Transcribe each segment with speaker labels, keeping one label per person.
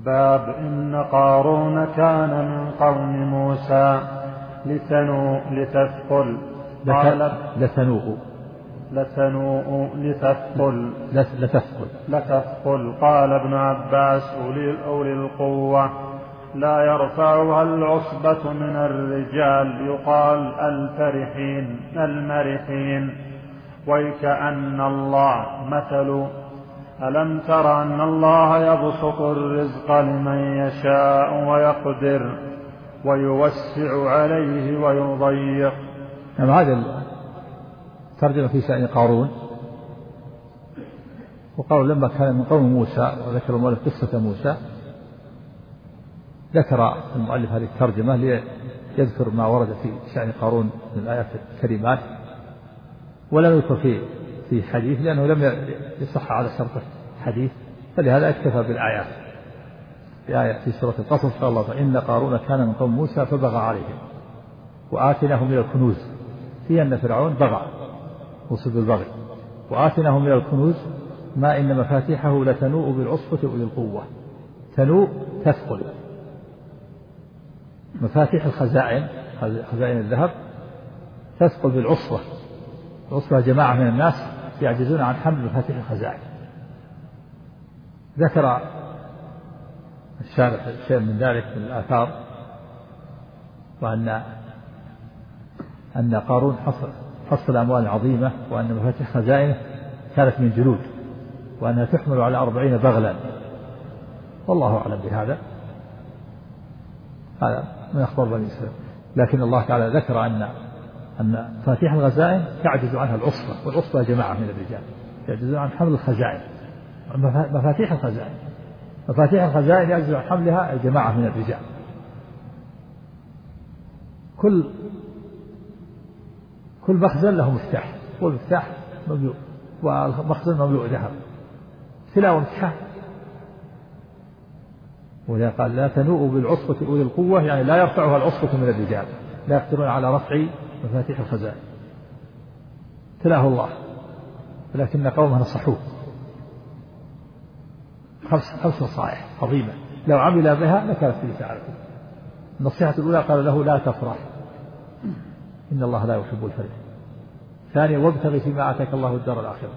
Speaker 1: باب إن قارون كان من قوم موسى لتثقل قال ابن عباس أولي القوة لا يرفعها العصبة من الرجال يقال المرحين ويكأن الله مثل ألم تر أن الله يبسط الرزق لمن يشاء ويقدر ويوسع عليه ويضيق.
Speaker 2: هذا ترجمة في شأن قارون. وقالوا لما كان من قوم موسى، وذكر المؤلف قصة موسى، ذكر المؤلف هذه الترجمة ليذكر ما ورد في شأن قارون من الآيات الكريمات، ولم يذكر في حديث لأنه لم يصح على شرط حديث، فلهذا اكتفى بالآيات. في آية في سورة القصص قال الله إن قارون كان من قوم موسى فبغى عليهم وآتيناه من الكنوز، في أن فرعون بغى وصف البغي، وآتيناه من الكنوز ما إن مفاتيحه لتنوء بالعصبة أولي القوة. تنوء تثقل. مفاتيح الخزائن، خزائن الذهب، تثقل بالعصبة. العصبة جماعة من الناس يعجزون عن حمل مفاتيح الخزائن. ذكر الشارح شيء من ذلك من الآثار، وأن قارون حصل أموال عظيمة، وأن مفاتيح خزائنه كانت من جلود، وأنها تحمل على 40 بغلا، والله أعلم بهذا، هذا من أخبار بني إسرائيل. لكن الله تعالى ذكر أن مفاتيح الخزائن تعجز عنها العصبة، والعصبة جماعة من الرجال يعجزون عن حمل الخزائن. مفاتيح الخزائن يعجز عن حملها الجماعة من الرجال. كل مخزن له مفتاح، والمفتاح مملوء، والمخزن مملوء ذهب، سلا ومفتاح. وإذا قال لا تنوء بالعصبة أولي القوة، يعني لا يرفعها العصبة من الرجال، لا يقدرون على رفع مفاتيح الخزائن. تلاه الله، ولكن قومه نصحوه 5 نصائح عظيمة لو عمل بها لكانت فيه سعادة. النصيحة الأولى قال له لا تفرح، إن الله لا يحب الفرح. ثانيا وابتغ فيما آتاك الله الدار الآخرة،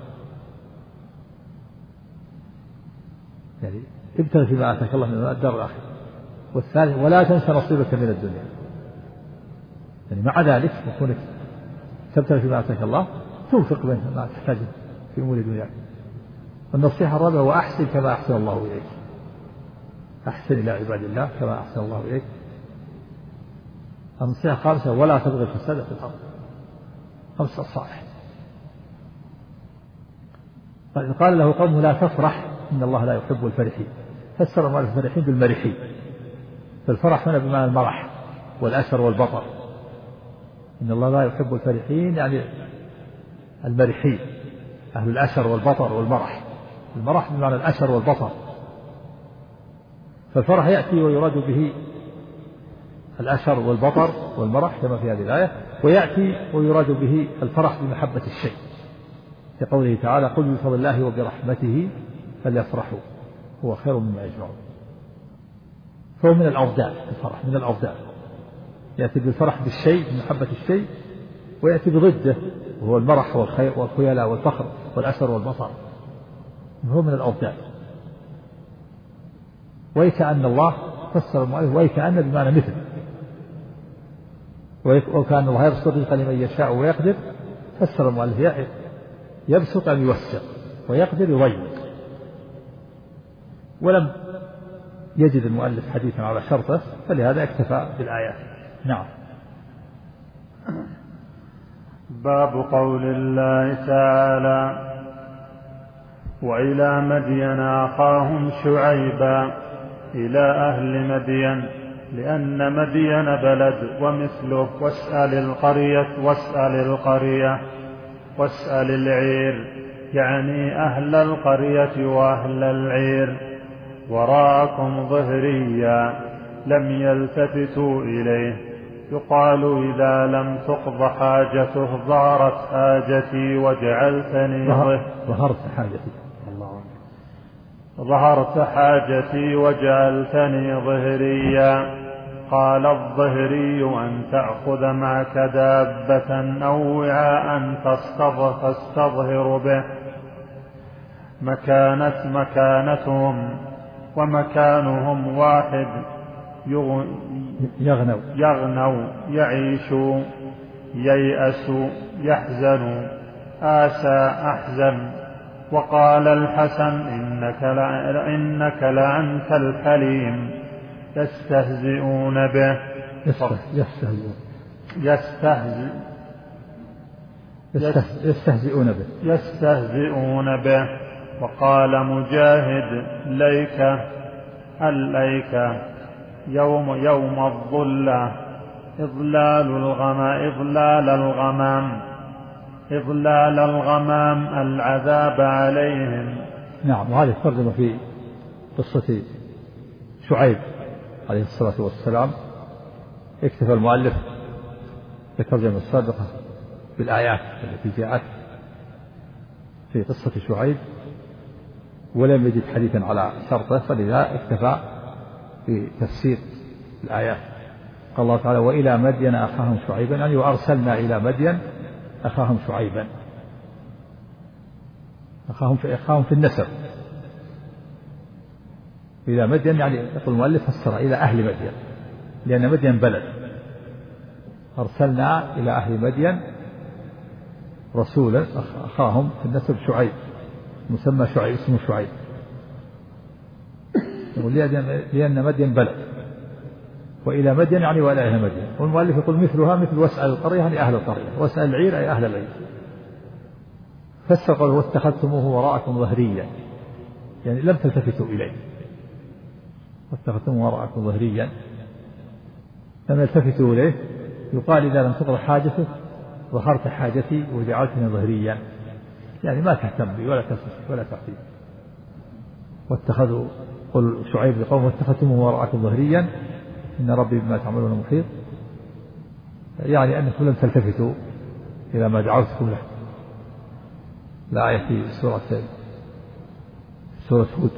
Speaker 2: يعني ابتغ فيما آتاك الله من الدار الآخرة. والثالث ولا تنسى نصيبك من الدنيا، يعني مع ذلك يكونك تبتغي فيما آتاك الله، تنفق ما تحتاجه في أمور دنياك. والنصيحة الرابعة وأحسن كما أحسن الله إليك، أحسن إلى عباد الله كما أحسن الله إليك. النصيحة الخامسة ولا تبغي الفساد في الأرض. 5 نصائح. قال له قومه لا تفرح إن الله لا يحب الفرحين. فسر المؤلف الفرحين بالمرحين، فالفرح هنا بمعنى المرح والأسر والبطر. إن الله لا يحب الفرحين يعني المرحين، أهل الأسر والبطر والمرح. المرح بمعنى الأسر والبطر. فالفرح يأتي ويراد به الأسر والبطر والمرح كما في هذه الآية، ويأتي ويراد به الفرح بمحبة الشيء، كقوله تعالى قل بفضل الله وبرحمته فليفرحوا هو خير مما يجمعون. فهو من الأضداد، الفرح من الأضداد، يأتي بالفرح بالشيء بمحبة الشيء، ويأتي بضده وهو المرح والخير والخيلاء والفخر والأسر والبطر، هو من الأضداد. ويكأن الله فسر المؤلف ويكأن بمعنى مثل، وكأن الله يبسط الرزق لمن يشاء ويقدر. فسر المؤلف يبسط أن يوسع، ويقدر يضيق. ولم يجد المؤلف حديثا على شرطه، فلهذا اكتفى بالآيات. نعم.
Speaker 1: باب قول الله تعالى وإلى مدين أخاهم شعيبا إلى أهل مدين لأن مدين بلد ومثله واسأل العير، يعني أهل القرية وأهل العير. وراءكم ظهريا لم يلتفتوا إليه، يقال إذا لم تقض حاجته ظهرت حاجتي وجعلتني
Speaker 2: ظهرت حاجتي.
Speaker 1: ظهرت حاجتي وجعلتني ظهريا. قال الظهري أن تأخذ معك دابة أو وعاء تستظهر به. مكانتهم ومكانهم واحد. يغنوا يعيشوا ييأسوا يحزنوا آسى أحزن. وقال الحسن إنك لأنت الحليم. يستهزئون به. يستهزئون به. وقال مجاهد الليك يوم الظلة إضلال الغمام العذاب عليهم.
Speaker 2: نعم. وهذه ترجمة في قصة شعيب عليه الصلاة والسلام. اكتفى المؤلف بالترجمة السابقة بالآيات التي جاءت في قصة شعيب ولم يجد حديثا على شرطه، فلذا اكتفى بتفسير الآيات. قال الله تعالى وإلى مدين أخاهم شعيبا، يعني وأرسلنا إلى مدين أخاهم شعيبا. أخاهم في النسب. إلى مدين يعني يقول المؤلف فسر إلى أهل مدين، لأن مدين بلد. أرسلنا إلى أهل مدين رسولا أخاهم في النسب شعيب، مسمى شعيب، اسمه شعيب، لأن مدين بلد. وإلى مدين يعني وإلى أهل مدين. والمؤلف يقول مثلها مثل واسأل القرية يعني أهل القرية، واسأل العير أي أهل العير. فسر قوله واتخذتموه وراءكم ظهريا، يعني لم تلتفتوا إليه. واتخذتموه وراءكم ظهريا لم يلتفتوا إليه. يقال إذا لم تقضى حاجته ظهرت حاجتي وجعلتني ظهريا، يعني ما تهتم بي ولا تسمع ولا تعطي. واتخذوا قل شعيب لقوم واتخذتموه وراءكم ظهريا إن ربي بما تعملون محيط، يعني أنكم لم تلتفتوا إلى ما دعوتكم له. الآية في سورة هود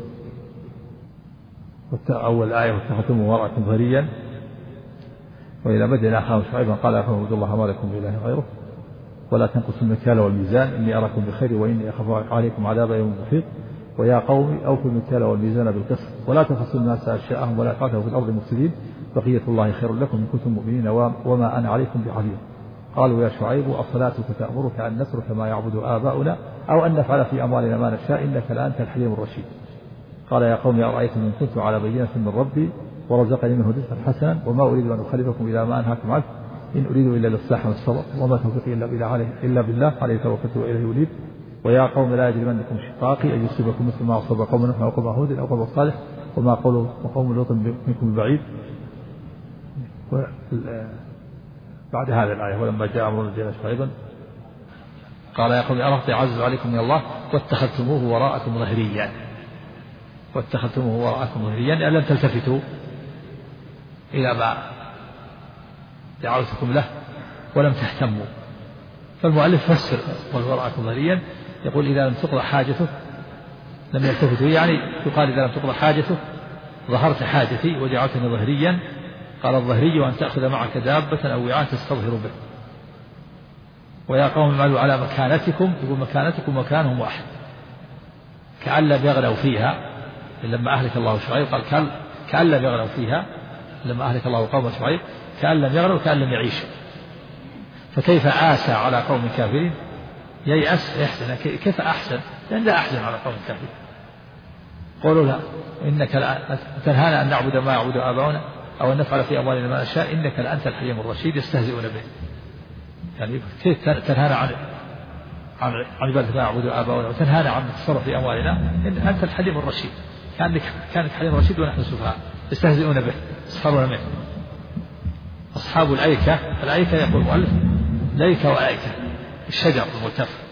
Speaker 2: أول آية واتخذتموه وراءكم ظهريا وإلى مدين أخاهم شعيبا قال اعبدوا الله ما لكم من إله غيره ولا تنقصوا المكيال والميزان إني أراكم بخير وإني أخاف عليكم عذاب يوم محيط. ويا قوم أوفوا المكيال والميزان بالقسط ولا تبخسوا الناس أشياءهم ولا تعثوا في الأرض مفسدين بقية الله خير لكم إن كنتم مؤمنين وما أنا عليكم بحفيظ. قالوا يا شعيب أصلاتك تأمرك أن نترك ما يعبد آباؤنا أو أن نفعل في أموالنا ما نشاء إنك لأنت الحليم الرشيد. قال يا قوم أرأيتم إن كنت على بينة من ربي ورزقني منه رزقا حسنا وما أريد أن أخلفكم إلى ما أنهاكم عنه إن أريد إلا الإصلاح والصبر وما توفيقي إلا بالله عليه توكلت وإليه أنيب. ويا قوم لا يجرمنكم شقاقي أن يصيبكم مثل ما أصاب قوم نوح أو قوم هود أو قوم صالح وما قوم لوط منكم ببعيد. بعد هذه الآية ولما جاء أمر نجينا شعيبا قال يا قوم أرهط يعزز عليكم من الله واتخذتموه وراءكم ظهريا. واتخذتموه وراءكم ظهريا يعني لم تلتفتوا إلى ما دعوتكم له ولم تهتموا. فالمؤلف فسر وراءكم ظهريا يقول إذا لم تقضى حاجته لم يلتفتوا، يعني يقال إذا لم تقضى حاجته ظهرت حاجتي وجعلتني ظهريا. قال الظهري أن تأخذ معك دابة أو وعاء تستظهر به. ويا قوم اعملوا على مكانتكم، يقول مكانتكم مكانهم واحد كأن لم يغنوا فيها لما أهلك الله شعيب. قال كأن لم يغنوا فيها لما أهلك الله قوم شعيب كأن لم يغنوا كأن لم يعيشوا. فكيف آسى على قوم كافرين ييأس يحسن كيف أحسن لأن لا أحزن على قوم كافرين. قولوا لا إنك تنهانا أن نعبد ما يعبد آباؤنا أو أن نفعل في أموالنا ما نشاء إنك لأنت الحليم الرشيد. يستهزئون به، يعني كيف تنهانا عن عبادة ما يعبد آباؤنا وتنهانا عن التصرف في أموالنا إن أنت الحليم الرشيد. كانك حليم رشيد ونحن سفهاء. يستهزئون به يسخرون منه. أصحاب الأيكة يقول المؤلف ليكة وأيكة الشجر الملتف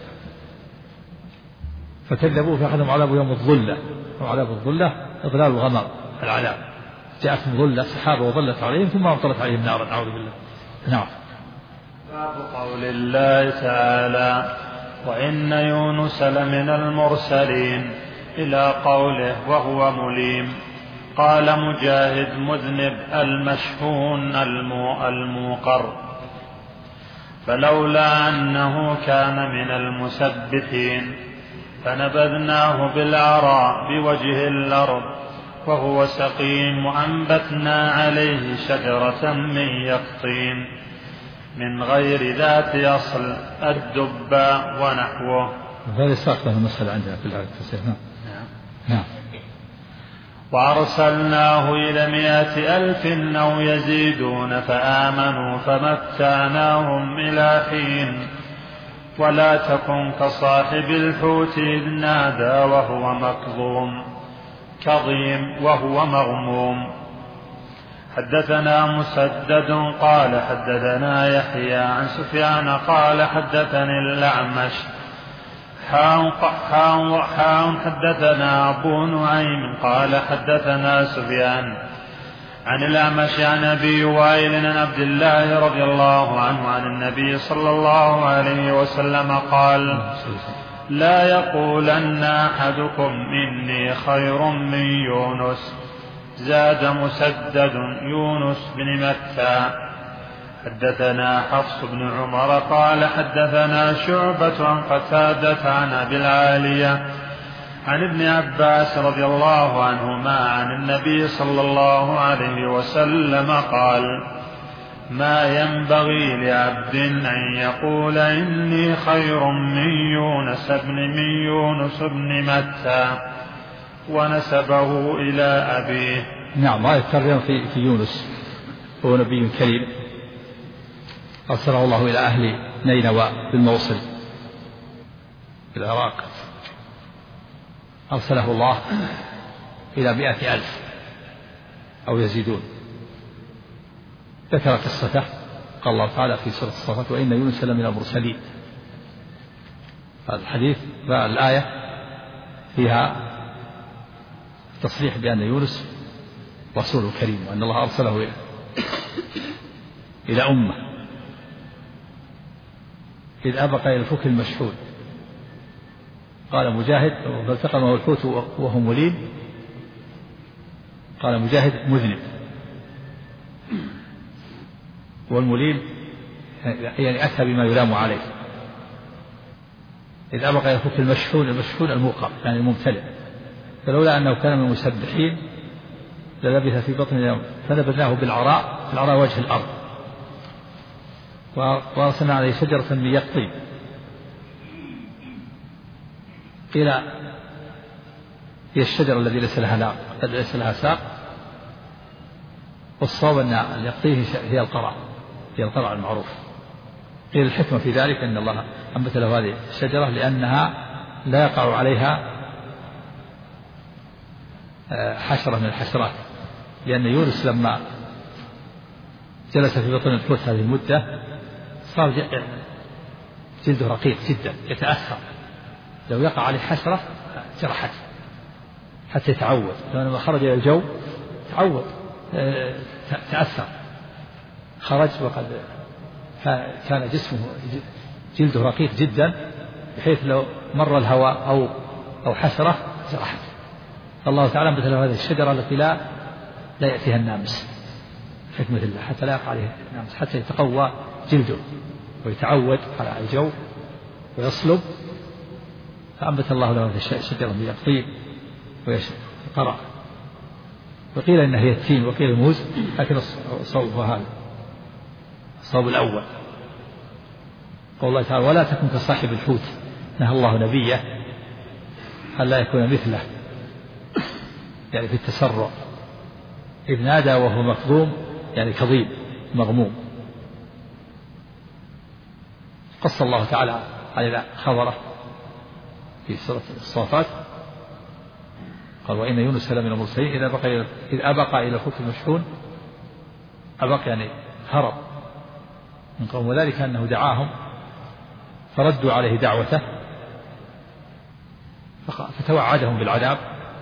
Speaker 2: فكذبوه فأخذهم عذاب يوم الظلة. وعذاب الظلة إضلال الغمام العذاب. جاءتهم ظلة سحابة وظلت عليهم ثم أمطرت عليهم نارا أعوذ بالله. نعم.
Speaker 1: باب قول الله تعالى وإن يونس لمن المرسلين إلى قوله وهو مليم. قال مجاهد مذنب المشحون الموقر. فلولا أنه كان من المسبحين فنبذناه بالعراء بوجه الأرض وهو سقيم وأنبتنا عليه شجرة من يقطين من غير ذات أصل الدباء ونحوه.
Speaker 2: هذا ساق له المسألة عندنا في الآية. نعم.
Speaker 1: وأرسلناه إلى 100,000 أو يزيدون فآمنوا فمتعناهم إلى حين. ولا تكن كصاحب الحوت إذ نادى وهو كظيم وهو مغموم. حدثنا مسدد قال حدثنا يحيى عن سفيان قال حدثني الأعمش حدثنا أبو نعيم قال حدثنا سفيان عن الأعمش عن أبي وائل عن عبد الله رضي الله عنه عن النبي صلى الله عليه وسلم قال لا يقولن أحدكم إني خير من يونس. زاد مسدد يونس بن متى. حدثنا حفص بن عمر قال حدثنا شعبة عن قتادة عن أبي العالية عن ابن عباس رضي الله عنهما عن النبي صلى الله عليه وسلم قال ما ينبغي لعبد أن يقول إني خير من يونس بن متى ونسبه إلى أبيه.
Speaker 2: نعم. هذا الترجمة في يونس هو نبي كريم أرسله الله إلى أهل نينوى بالموصل في العراق. أرسله الله إلى 100,000 أو يزيدون. ذكر قصته قال الله تعالى في سورة الصفات وإن يونس لمن المرسلين. هذا الحديث الآية فيها تصريح بأن يونس رسول كريم وأن الله أرسله إلى أمة إذ أبق إلى الفك المشحون. قال مجاهد فالتقمه الحوت وهو مليم. قال مجاهد مذنب. والمليم يعني أتى بما يلام عليه. إذ أبق إلى الفك المشحون الموقر يعني الممتلئ. فلولا أنه كان من المسبحين للبث في بطن اليوم فنبذناه بالعراء وجه الأرض وأرسلنا عليه شجرة من يقطين. قيل هي الشجرة التي ليس لها ساق والصواب أن اليقطين هي القرع المعروف. قيل الحكمة في ذلك أن الله أنبت له هذه الشجرة لأنها لا يقع عليها حشرة من الحشرات. لأن يونس لما جلس في بطن الحوت هذه المدة صار جلده رقيق جدا يتأثر. لو يقع عليه حشرة جرحته حتى يتعود. لما خرج إلى الجو تعود تأثر. خرج وقد كان جسمه جلده رقيق جدا بحيث لو مر الهواء أو حشرة جرحته. الله تعالى انبت له هذه الشجرة التي لا يأتيها النامس. حكمة الله حتى لا يقع عليه النامس حتى يتقوى جلده ويتعود على الجو ويصلب. فأنبت الله له هذه الشجرة من يقطين ويقرأ. وقيل إن هي التين وقيل الموز لكن الصواب هو هذا الصواب الأول. قول الله تعالى ولا تكن كصاحب الحوت نهى الله نبيه أن لا يكون مثله يعني في التسرع إذ نادى وهو مكظوم يعني كظيم مغموم. قص الله تعالى على خبره في سورة الصافات قال وإن يونس لمن المرسلين إذ أبق إلى الفك المشحون. أبق يعني هرب من قوم وذلك أنه دعاهم فردوا عليه دعوته فتوعدهم بالعذاب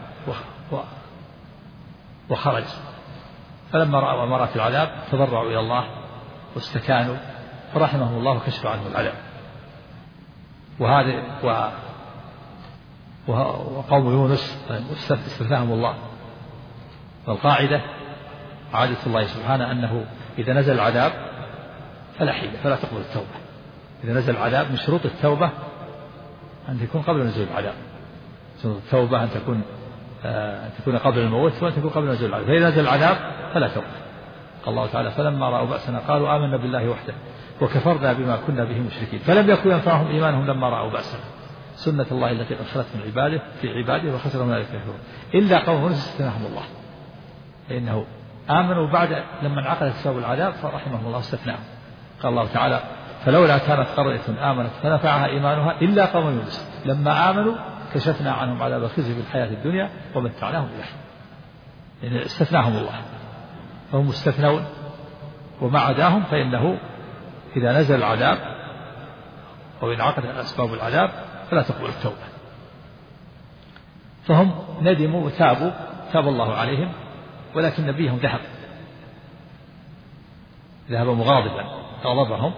Speaker 2: وخرج. فلما رأوا أمارات العذاب تضرعوا إلى الله واستكانوا فرحمهم الله وكشف عنهم العذاب. وقوم يونس استثناهم الله. والقاعدة عادة الله سبحانه أنه إذا نزل العذاب فلا حيلة، فلا تقبل التوبة. إذا نزل العذاب من شروط التوبة أن تكون قبل نزول العذاب. شروط التوبة أن تكون قبل الموت وأن تكون قبل نزول العذاب. فإذا نزل العذاب فلا توبة. قال الله تعالى: فلما رأوا بأسنا قالوا آمنا بالله وحده وكفرنا بما كنا به مشركين فلم يكن ينفعهم إيمانهم لما رأوا بأسنا سنة الله التي قد خلت من عباده في عباده وخسر هنالك الكافرون إلا قوم يونس استثناهم الله، فإنه آمنوا بعد لما انعقدت سبب العذاب فرحمهم الله استثناهم. قال الله تعالى: فلولا كانت قرية آمنت فنفعها إيمانها إلا قوم يونس لما آمنوا كشفنا عنهم عذاب الخزي في الحياة الدنيا ومتعناهم إلى حين. يعني استثناهم الله، فهم مستثنون. وما عداهم فإنه إذا نزل العذاب أو انعقد أسباب العذاب فلا تقبل التوبة. فهم ندموا وتابوا، تاب الله عليهم، ولكن نبيهم ذهب مغاضبا، غضبهم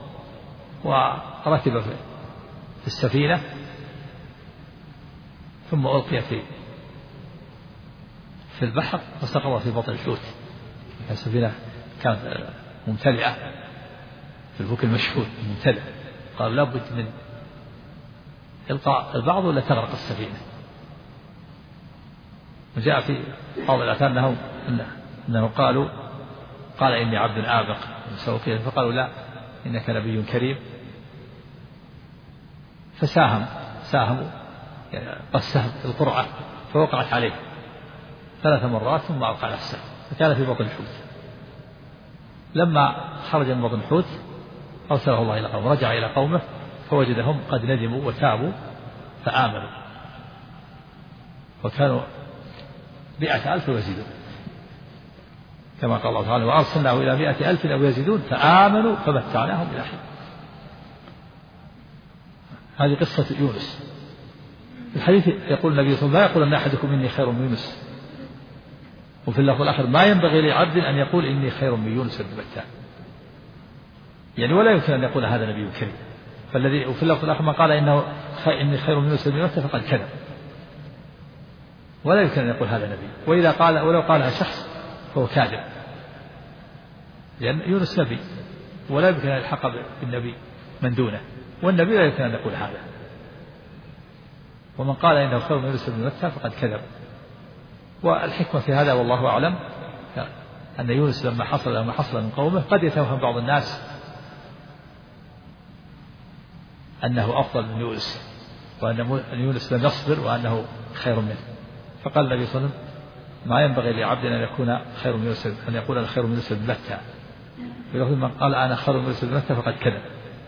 Speaker 2: وركب في السفينة ثم ألقي في البحر فسقط في بطن الحوت. السفينة كانت ممتلئة في الفلك المشحون ممتلئ، قال لابد من إلقاء البعض ولا تغرق السفينة. وجاء في بعض الآثار أنه قال إني عبد آبق مسوقين، فقالوا لا إنك نبي كريم، ساهموا قصهم القرعة فوقعت عليه 3 مرات ثم ألقى نفسه فكان في بطن الحوت. لما خرج من بطن الحوت أرسله الله إلى قومه، رجع إلى قومه فوجدهم قد ندموا وتابوا فآمنوا، وكانوا 100,000 ويزيدون، كما قال الله تعالى: وأرسلناه إلى 100,000 أو يزيدون فآمنوا فمتعناهم إلى حين. هذه قصة يونس. الحديث يقول النبي صلى الله عليه وسلم: لا يقول أن أحدكم إني خير من يونس. وفي اللفظ الآخر: ما ينبغي لعبد أن يقول إني خير من يونس بن متى. يعني ولا يمكن أن يقول هذا نبي كريم. وفي اللفظ الآخر: ما قال إني خير من يونس بن متى فقد كذب. ولا يمكن أن يقول هذا نبي، ولو قالها شخص فهو كاذب، لأن يونس نبي ولا يمكن أن يلحق بالنبي من دونه، والنبي لا يمكن أن يقول هذا. ومن قال إنه خير من يونس بن متى فقد كذب. والحكمة في هذا والله أعلم أن يونس لما حصل من قومه قد يتوهم بعض الناس أنه أفضل من يونس، وأن يونس لم يصبر وأنه خير منه. فقال النبي صلى الله عليه وسلم: ما ينبغي لعبد أن يكون خير من يونس، أن يقول أنا خير من يونس بن متى. ولكن من قال أنا خير من يونس بن متى فقد كذب.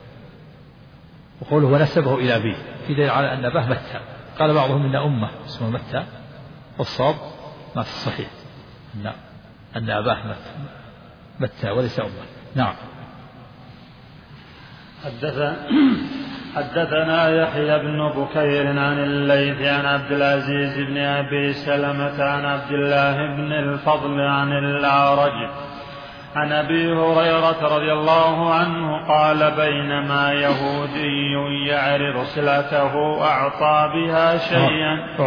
Speaker 2: وقوله ونسبه إلى أبيه في دليل على أن أباه متى. قال بعضهم إن أمه اسمه متى، والصواب ما في الصحيح أن أباه متى وليس أمه. نعم.
Speaker 1: حدثنا يحيى بن بكير عن الليث عن عبد العزيز بن أبي سلمة عن عبد الله بن الفضل عن الأعرج عن أبي هريرة رضي الله عنه قال: بينما يهودي يعرض صلته أعطى بها شيئا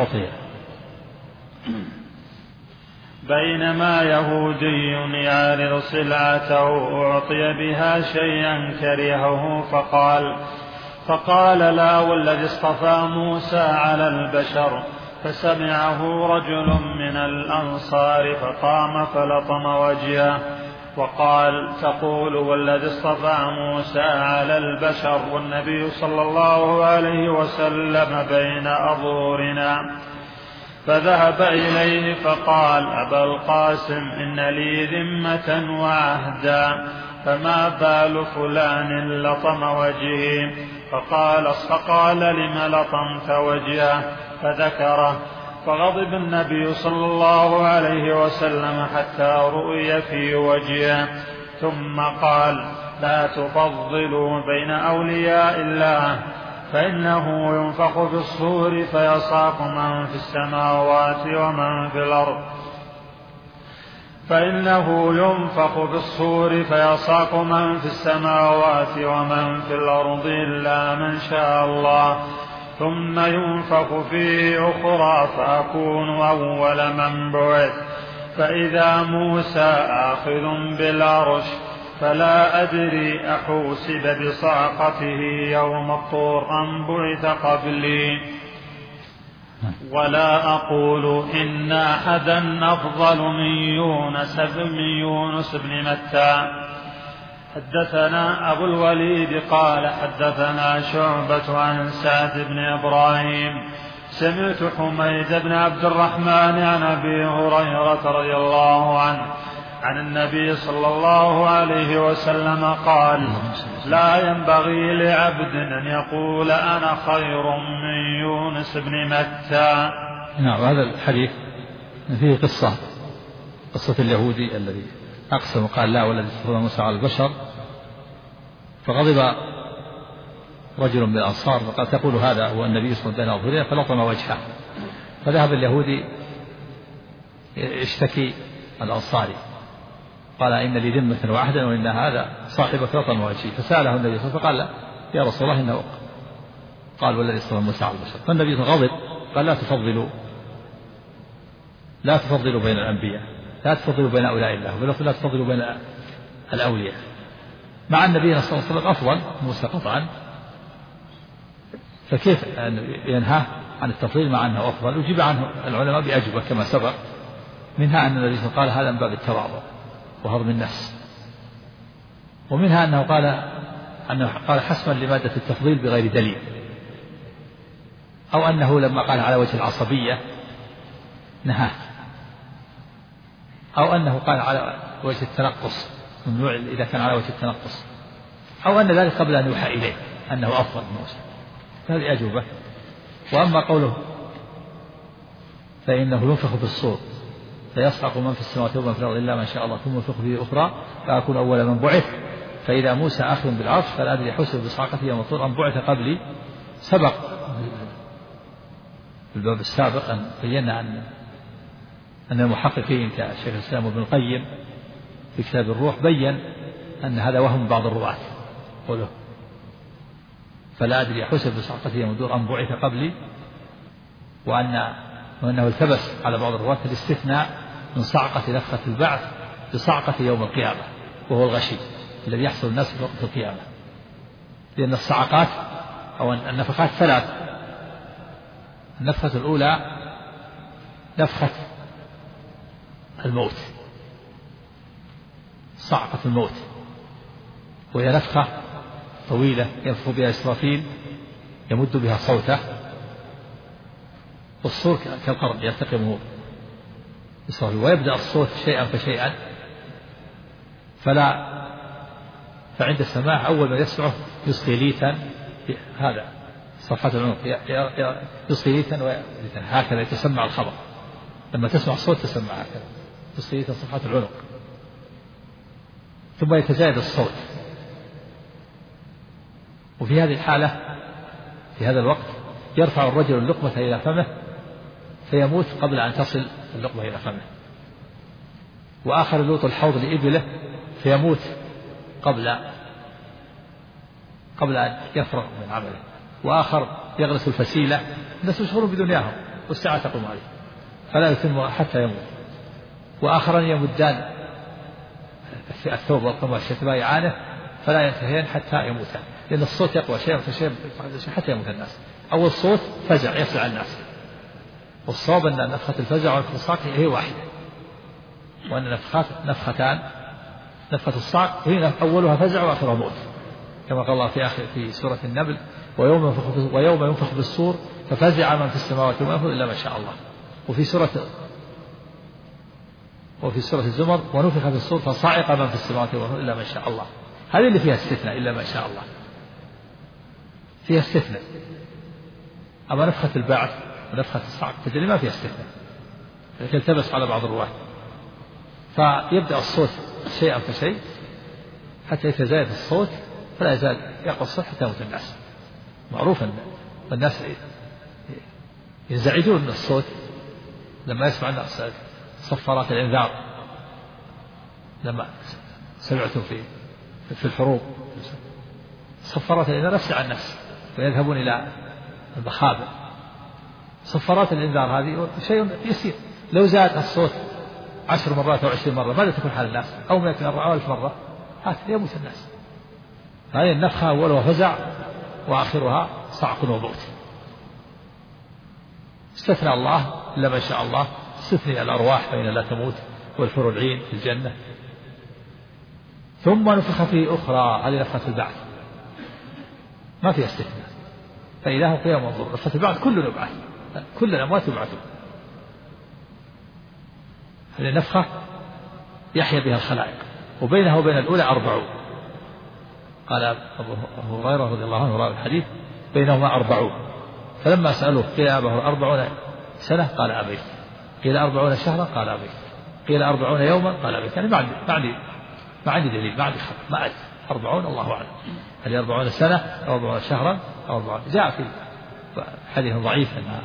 Speaker 1: بينما يهودي يعرض صلعته أعطي بها شيئا كرهه فقال: لا والذي اصطفى موسى على البشر. فسمعه رجل من الأنصار فقام فلطم وجهه وقال: تقول والذي اصطفى موسى على البشر والنبي صلى الله عليه وسلم بين أظهرنا. فذهب إليه فقال: أبا القاسم إن لي ذمة وعهدا، فما بال فلان لطم وجهي؟ فقال: لم لطمت وجهه؟ فذكره. فغضب النبي صلى الله عليه وسلم حتى رؤي في وجهه، ثم قال: لا تفضلوا بين أولياء الله، فإنه ينفخ في الصور فيصعق من في السماوات ومن في الأرض إلا من شاء الله. ثم ينفخ فيه أخرى فأكون أول من بعث، فإذا موسى آخذ بالعرش فلا أدري أحوسب بصعقته يوم الطور أم بعث قبلي، ولا أقول إن أحدا أفضل من يونس بن متى. حدثنا أبو الوليد قال حدثنا شعبة عن سعد بن إبراهيم سمعت حميد بن عبد الرحمن عن أبي هريرة رضي الله عنه عن النبي صلى الله عليه وسلم قال: لا ينبغي لعبد أن يقول أنا خير من يونس بن متى.
Speaker 2: نعم. هذا الحديث فيه قصة اليهودي الذي أقسم وقال لا والذي فضل موسى على البشر، فغضب رجل من الأنصار فقال: تقول هذا هو النبي صلى الله عليه وسلم؟ فلطم وجهه، فذهب اليهودي يشتكي الأنصاري قال: إن لي ذمة وعهدا وإن هذا صاحبك لطم وجهي. فسأله النبي صلى الله عليه وسلم فقال: يا رسول الله إنه قال والذي فضل موسى على البشر. فالنبي غضب قال: لا تفضلوا بين الأنبياء، لا تفضلوا بين أولياء الله، لا تفضلوا بين الأولياء، مع النبي صلى الله عليه وسلم أفضل موسى قطعا، فكيف ينهى عن التفضيل مع أنه أفضل؟ وجيب عنه العلماء بأجوبة كما سبق، منها أن النبي صلى الله عليه وسلم قال هذا من باب التواضع وهضم النفس، ومنها أنه قال حسما لمادة التفضيل بغير دليل، أو أنه لما قال على وجه العصبية نهاه، أو أنه قال على وجه التنقص ممنوع إذا كان على وجه التنقص، أو أن ذلك قبل أن يوحى إليه أنه أفضل من موسى. هذه أجوبة. وأما قوله فإنه ينفخ في الصور فيصعق من في السماوات ومن في الأرض إلا ما شاء الله ثم ينفخ فيه أخرى فأكون أول من بعث، فإذا موسى آخذ بالعرش فلا أدري حسب بصعقته يوم الطور أم بعث قبلي. سبق في الباب السابق أن بينا أن المحققين كشيخ الإسلام ابن القيم في كتاب الروح بين أن هذا وهم بعض الرواة قوله فلا أدري حسب بصعقته يوم الطور أم بعث قبلي، وأنه التبس على بعض الرواة الاستثناء من صعقة نفخة البعث بصعقة يوم القيامة، وهو الغشي الذي يحصل الناس في وقت القيامة، لأن الصعقات أو النفخات ثلاث. النفخة الأولى نفخة الموت، صعقة الموت، وهي نفخة طويلة ينفخ بها إسرافيل يمد بها صوته، والصور كالقرن يلتقمه إسرافيل، ويبدأ الصوت شيئا فشيئا، فعند السماع أول ما يسمعه يسقي ليتا، هذا صفحة العنق يسقي ليتا ويليتا، هكذا يتسمع الخبر، لما تسمع الصوت تسمع هكذا يسقي ليتا صفحة العنق، ثم يتزايد الصوت. وفي هذه الحالة في هذا الوقت يرفع الرجل اللقمة إلى فمه فيموت قبل أن تصل اللقمة إلى فمه، وآخر يلوط الحوض لإبله فيموت قبل أن يفرغ من عمله، وآخر يغرس الفسيلة، الناس مشغولون بدنياهم والساعة تقوم عليه فلا يتم حتى يموت، وآخران يمدان الثوب والقماش يتبايعانه فلا ينتهيان حتى يموتا، لأن الصوت يقوى شيئا فشيئا حتى يموت الناس. أول صوت فزع يفزع الناس، والصواب أن نفخة الفزع ونفخة الصعق هي واحدة، وأن نفختان، نفخة الصعق هي أولها فزع وآخرها موت، كما قال الله في سورة النمل ويوم ينفخ بالصور ففزع من في السماوات ومن في الأرض إلا ما شاء الله. وفي سورة الزمر ونفخ في الصور فصعق من في السماوات ومن في الأرض إلا ما شاء الله. هذه اللي فيها استثناء، إلا ما شاء الله فيها استثناء. أما نفخة البعث ونفخة الصعق تجري ما فيها استثناء، تلتبس على بعض الرواة، فيبدأ الصوت شيئا فشيء حتى يتزايد الصوت فلا يزال يقوى الصوت حتى يموت الناس. معروف أن الناس ينزعجون من الصوت لما يسمع الناس صفارات الإنذار، لما سمعتم في الحروب صفارات الإنذار يفزع الناس ويذهبون المخابر. صفارات الإنذار هذه شيء يسير، لو زاد الصوت 10 مرات أو 20 مرة ماذا تكون حال الناس؟ أو 100 مرة أو 1000 مرة، هكذا يموت الناس. هذه النفخة أولها فزع وآخرها صعق وموت. استثنى الله إلا ما شاء الله، استثنى الأرواح فإن لا تموت والحور العين في الجنة. ثم نفخ فيه أخرى، هذه نفخة البعث ما فيها استثناء، فإذا هم قيام منظور. نفخة البعث كل يبعث، كل الأموات يبعثون. هذه النفخة يحيا بها الخلائق، وبينها وبين الأولى 40. قال أبو هريرة رضي الله عنه راوي الحديث بينهما 40. فلما سألوه قيل أبه 40 سنة قال أبيت، قيل 40 شهرا قال أبيت، قيل 40 يوما قال أبيت. يعني ما عندي دليل، ما عندي خبر، ما أدري 40 الله أعلم، هل 40 سنة أو 40 شهرا أو 40. جاء في حديث ضعيف أنها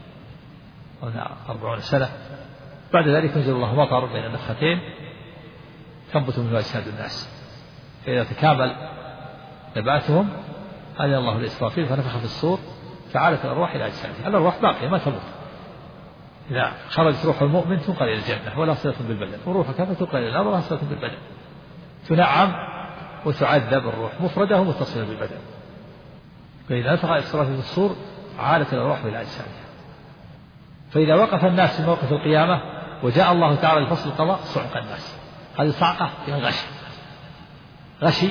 Speaker 2: 40 سنة. بعد ذلك ينزل الله مطر بين النفختين تنبت منه أجساد الناس، فإذا تكامل نباتهم أذن الله لإسرافيل فنفخ في الصور فعادت الأرواح إلى أجسادها. الأرواح باقية ما تموت، إذا خرجت روح المؤمن تنقل إلى الجنة ولا صلة بالبدن، وروح الكافر تنقل إلى النار ولا صلة بالبدن. تنعم وتعذب الروح مفردة ومتصلة بالبدن. فإذا نفخ إسرافيل في الصور عادت الأرواح إلى أجسادها. فإذا وقف الناس في موقف القيامة وجاء الله تعالى لفصل القضاء صعق الناس. هذه صعقة فيها غشي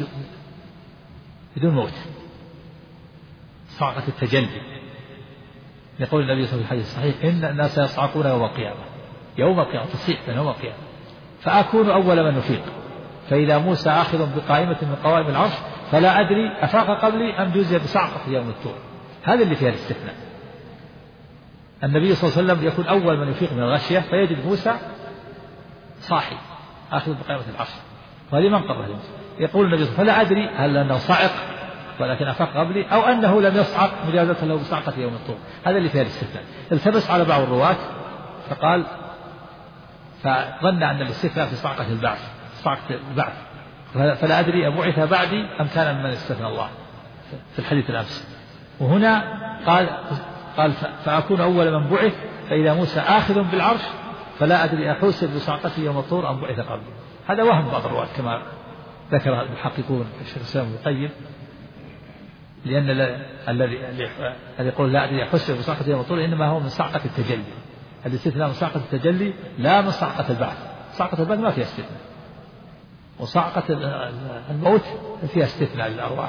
Speaker 2: بدون موت، صعقة التجلي. يقول النبي صلى الله عليه وسلم في الحديث الصحيح إن الناس يصعقون يوم القيامة تصيح يوم القيامة، فأكون أول من يفيق، فإذا موسى آخذ بقائمة من قوائم العرش فلا أدري أفاق قبلي أم جزي بصعقة يوم الطور. هذا اللي فيها الاستثناء. النبي صلى الله عليه وسلم يكون أول من يفيق من الغشية فيجد موسى صاحي آخذ بقائمة العرش، وهذه منقبة لموسى. يقول النبي صلى الله عليه وسلم فلا أدري هل أنه صعق ولكن أفاق قبلي أو أنه لم يصعق مجازة له بصعقة يوم الطور. هذا اللي فيها الاستثناء. التبس على بعض الرواة فقال فظن أن الاستثناء في صعقة البعث، صعقة البعث، فلا أدري أبعث بعدي أم كان من استثنى الله في الحديث الأمس. وهنا قال فأكون أول من بعث فإذا موسى آخذ بالعرش فلا أدري أحوسب بصعقته يوم الطور أم بعث قبلي. هذا وهم بعض الرواة كما ذكر المحققون الشيخ الإسلام ابن القيم، لأن الذي يقول لا أدري أحوسب بصعقته يوم الطور إنما هو من صعقة التجلي. الاستثناء من صعقة التجلي لا من صعقة البعث. صعقة البعث ما فيها استثناء، وصعقة الموت فيها استثناء للأرواح.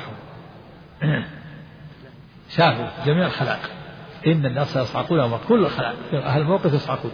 Speaker 2: شافوا جميع الخلائق إن الناس يصعقون كل الخلائق أهل الموقف يصعقون.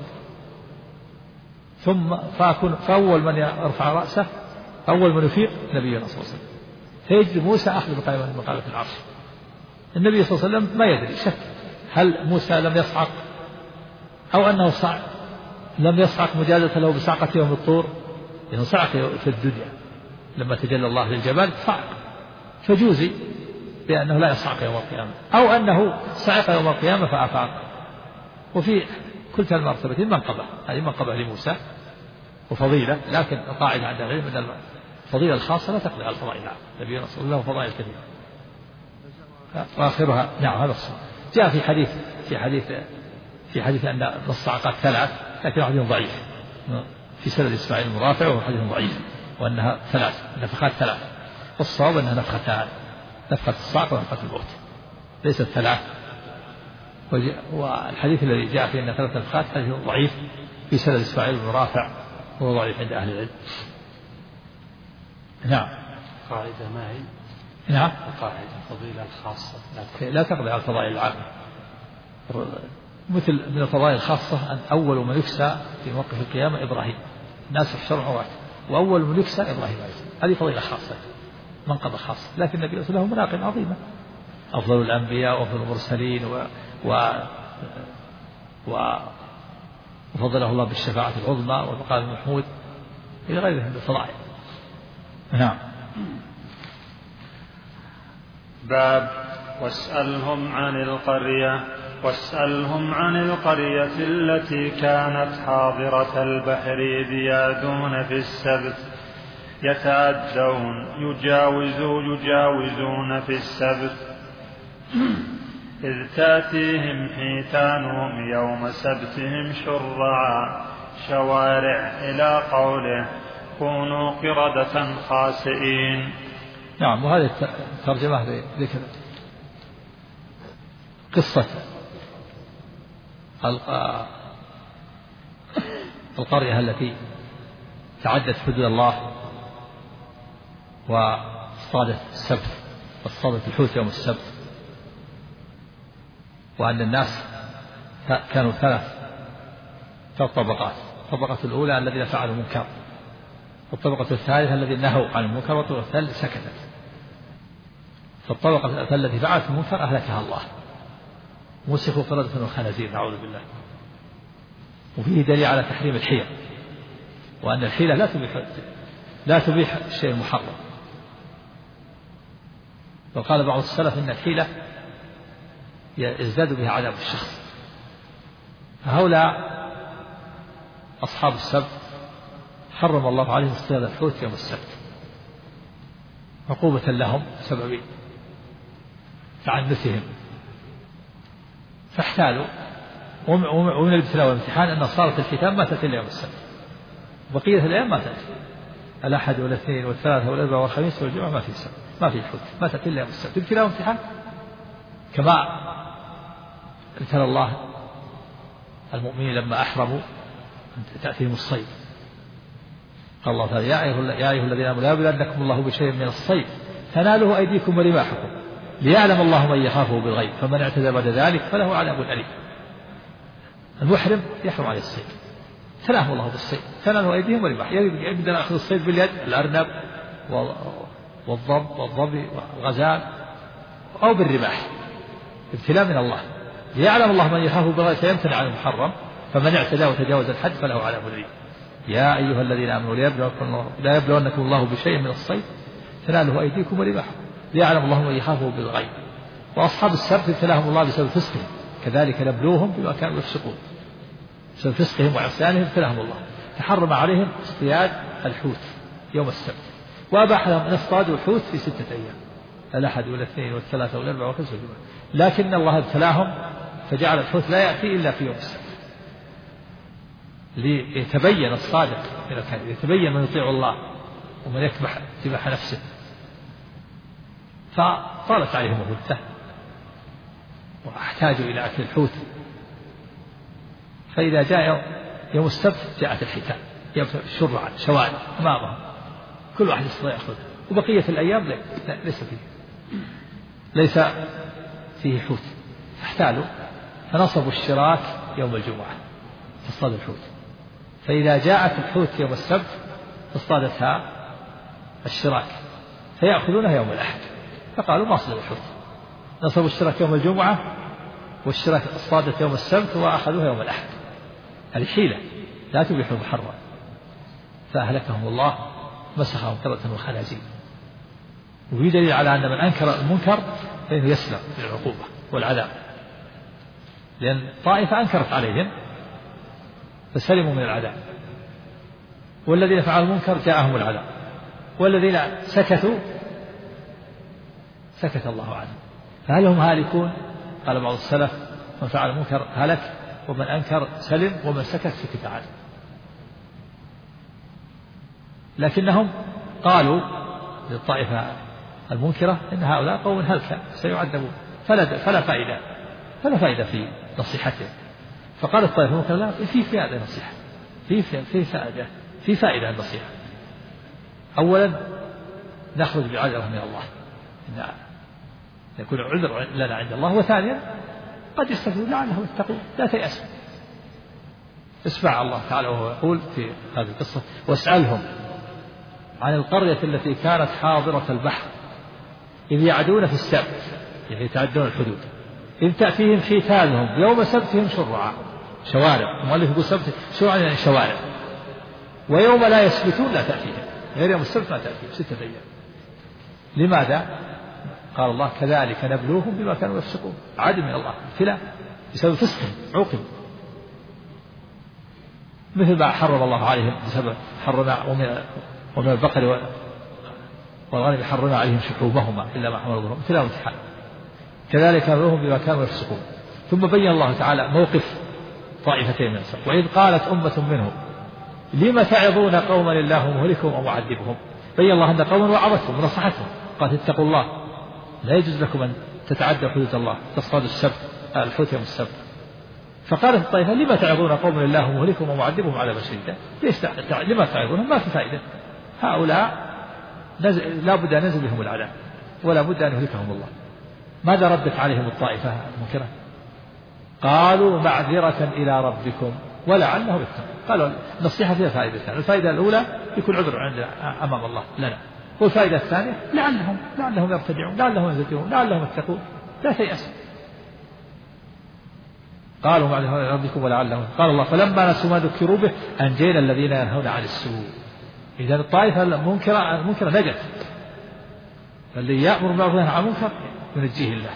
Speaker 2: ثم فأول من يرفع رأسه أول من يفيق نبينا صلى الله عليه وسلم، فيجد موسى أخذ بقائمة العرش. النبي صلى الله عليه وسلم ما يدري، شك هل موسى لم يصعق أو أنه لم يصعق مجازة له بصعقة يوم الطور، لأنه صعق في الدنيا لما تجلى الله للجبال صعق، فجوزي بأنه لا يصعق يوم القيامة، أو أنه صعق يوم القيامة فأفاق. وفي كلتا المرتبتين منقبة، هذه منقبة لموسى وفضيلة، لكن القاعدة عند العلم أن الفضيلة الخاصة لا تقضي على الفضائل العامة. نبينا صلى الله عليه وسلم فضائل كثيرة وآخرها نعم هذا الصوت. جاء في حديث أن الصعقات 3، لكن حديث ضعيف في سند إسماعيل المرافع وهو حديث ضعيف، وأنها 3 نفخات 3، والصواب أنها نفختان، نفخة الصعق ونفخة الموت ليست 3. والحديث الذي جاء فيه أن 3 نفخات حديث ضعيف في سند إسماعيل المرافع وهو ضعيف عند أهل العلم. نعم.
Speaker 1: قاعدة ما هي؟
Speaker 2: نعم.
Speaker 1: القاعدة الفضيلة الخاصة
Speaker 2: لا تقضي على الفضائل العامة. مثل من الفضائل الخاصة أن أول من يكسى في موقف القيامة إبراهيم، الناس يحشرون عراة، وأول من يكسى إبراهيم عليه السلام. هذه فضيلة خاصة منقبة خاصة، لكن النبي صلى الله عليه وسلم له مناقب عظيمة، أفضل الأنبياء وأفضل المرسلين وفضله الله بالشفاعة العظمى والمقام المحمود إلى غيرهم من الفضائل. نعم.
Speaker 1: باب واسألهم عن القرية التي كانت حاضرة البحر إذ يأتون في السبت يتعدون يجاوزون في السبت إذ تأتيهم حيتانهم يوم سبتهم شرعا شوارع إلى قوله كونوا قردة خاسئين.
Speaker 2: نعم. وهذه الترجمة بذكر قصة القرية التي تعدت حدود الله واصطادت السبت واصطادت الحوت يوم السبت، وأن الناس كانوا ثلاث طبقات. الطبقة الأولى الذين فعلوا منكر، والطبقة الثالثة الذين نهوا عن المنكر، والطبقة الثالثة سكتت. فالطبقة التي فعلت المنكر أهلكها الله، مسخوا قردة وخنازير نعوذ بالله. وفيه دليل على تحريم الحيل، وأن الحيلة لا تبيح الشيء المحرم. وقال بعض السلف إن الحيلة يزداد بها عذاب الشخص. فهؤلاء أصحاب السبت حرم الله عليهم اصطياد الحوت يوم السبت عقوبة لهم بسبب تعنتهم، فاحتالوا. ومن الابتلاء والامتحان أن صارت الحيتان ما تأتي إلا يوم السبت، بقية الأيام ما تأتي. الأحد والاثنين والثلاثة والأربعاء والخميس والجمعة ما في سبت، ما في حوت، ما تأتي إلا يوم السبت. ابتلاء وامتحان، كما ابتلى الله المؤمنين لما أحرموا أن تأتيهم الصيد. قال الله تعالى يا أيها الذين آمنوا لا يبلونكم الله بشيء من الصيد تناله أيديكم ورماحكم ليعلم الله من يخافه بالغيب فمن اعتدى بعد ذلك فله عذاب أليم. المحرم يحرم عليه الصيد، تناهم الله بالصيد، تناله أيديهم ورماحهم. يقدر أخذ الصيد باليد، الأرنب والضبي والغزال، أو بالرماح، ابتلاء من الله ليعلم الله من يخافه بالغيب فيمتنع عن المحرم فمن اعتدى وتجاوز الحد فله عذاب أليم. يا أيها الذين آمنوا لا يبلونكم الله بشيء من الصيد تناله أيديكم ورماحكم ليعلم الله من يخافه بالغيب. وأصحاب السبت ابتلاهم الله بسبب فسقهم كذلك نبلوهم بما كانوا يفسقون. بسبب فسقهم وعصيانهم ابتلاهم الله، فحرم عليهم اصطياد الحوت يوم السبت، وأباح لهم أن يصطادوا الحوت في 6 أيام، الأحد والاثنين والثلاثة والأربعة والخميس والجمعة. لكن الله ابتلاهم فجعل الحوت لا يأتي إلا في يوم السبت ليتبين الصادق من الكاذب، يتبين من يطيع الله ومن يكبح نفسه. فطالت عليهم المدة واحتاجوا إلى أكل الحوت. فإذا جاء يوم السبت جاءت الحيتان شرعا شوارع أمامهم، كل واحد يستطيع يأخذ، وبقية الأيام ليس فيه حوت. احتالوا فنصبوا الشراك يوم الجمعة تصطاد الحوت، فإذا جاءت الحوت يوم السبت اصطادتها الشراك فيأخذونها يوم الأحد. فقالوا ما صدر الحوت، نصبوا الشراك يوم الجمعة والشراك اصطادت يوم السبت وأخذوها يوم الأحد. هذه حيلة لا تبيح المحرم، فأهلكهم الله مسخهم قردة وخنازير. وفي دليل على أن من أنكر المنكر فإنه يسلم من العقوبة والعذاب، لأن طائفة أنكرت عليهم فسلموا من العذاب، والذين فعلوا المنكر جاءهم العذاب، والذين سكتوا سكت الله عنهم. فهل هم هالكون؟ قال بعض السلف من فعل المنكر هلك، ومن أنكر سلم، ومن سكت سكت عنه. لكنهم قالوا للطائفة المنكرة إن هؤلاء قوم هلكة سيعذبون، فلا فائدة في نصيحتهم. فقال الطائفة المنكرة لا، في فائدة نصيحة، في فائدة النصيحة. أولا نخرج بعذر من الله إن يكون عذر لنا عند الله، وثانيا قد يستفيدون لعلهم يتقون، لا تيأسوا. اسمع الله تعالى وهو يقول في هذه القصة واسألهم عن القرية التي كانت حاضرة البحر إذ يعدون في السبت، يعني يتعدون الحدود، إذ تأتيهم حيتانهم يوم سبتهم شرعا شوارع، المؤلف يقول سبت شرعا يعني شوارع، ويوم لا يسبتون لا تأتيهم، غير يوم السبت ما تأتيهم 6 أيام. لماذا؟ قال الله كذلك نبلوهم بما كانوا يفسقون، عدل من الله ابتلاء بسبب فسقهم عوقبوا، مثل ما حرم الله عليهم بسبب ومن البقر والغنم حرمنا عليهم شحومهما إلا ما حمل ظهورهم، ابتلاء وامتحان. كذلك نبلوهم بما كانوا يفسقون. ثم بين الله تعالى موقف طائفتين من السلف: وإذ قالت أمة منهم لم تعظون قوما الله مهلكهم أو معذبهم. بين الله أن قوما وعظتهم ونصحتهم، قالت اتقوا الله، لا يجوز لكم أن تتعدوا حدود الله، تصطادوا الحوت يوم السبت. فقالت الطائفة: لما تعظون قوما الله مهلكهم ومعذبهم عذابا شديدا. لما تعظونهم؟ ما في فائدة، هؤلاء لا بد أن ينزل بهم العذاب ولا بد أن يهلكهم الله. ماذا ردت عليهم الطائفة المنكرة؟ قالوا: معذرة إلى ربكم ولعلهم يتقون. قالوا النصيحة فيها فائدتان: الفائدة الأولى يكون عذر عند أمام الله لنا، والفائدة الثانية لعلهم يرتدعون، لعلهم يزكون، لعلهم يتقون، لا تيأس. قالوا: معذرة إلى ربكم ولعلهم. قال الله: فلما نسوا ما ذكروا به أنجينا الذين ينهون عن السوء. إذا الطائفة المنكرة نجت، فالذي يأمر بالمعروف وينهى عن المنكر ينجيه الله.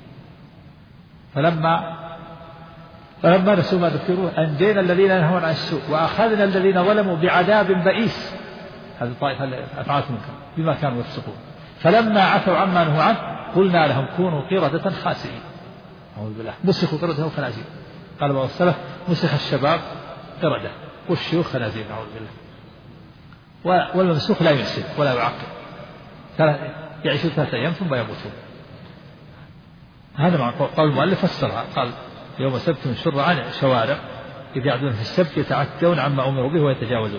Speaker 2: فلما نسوا ما ذكروا أنجينا الذين ينهون عن السوء وأخذنا الذين ظلموا بعذاب بئيس. هذه الطائفة أفعال المنكر بما كانوا يفسقون. فلما عفوا عما نهوا عنه قلنا لهم كونوا قردة خاسئين. أعوذ بالله. مسخوا قردة وخنازير. قال بعض السلف: مسخ الشباب قردة والشيوخ خنازير. أعوذ بالله. والممسوخ لا يحسن ولا يعقل، يعيشون 3 أيام ثم يموتون. هذا مع قول المؤلف فسرها، قال: يوم سبت شر عن شوارع إذ يعدون في السبت يتعدون عما أمروا به ويتجاوزون.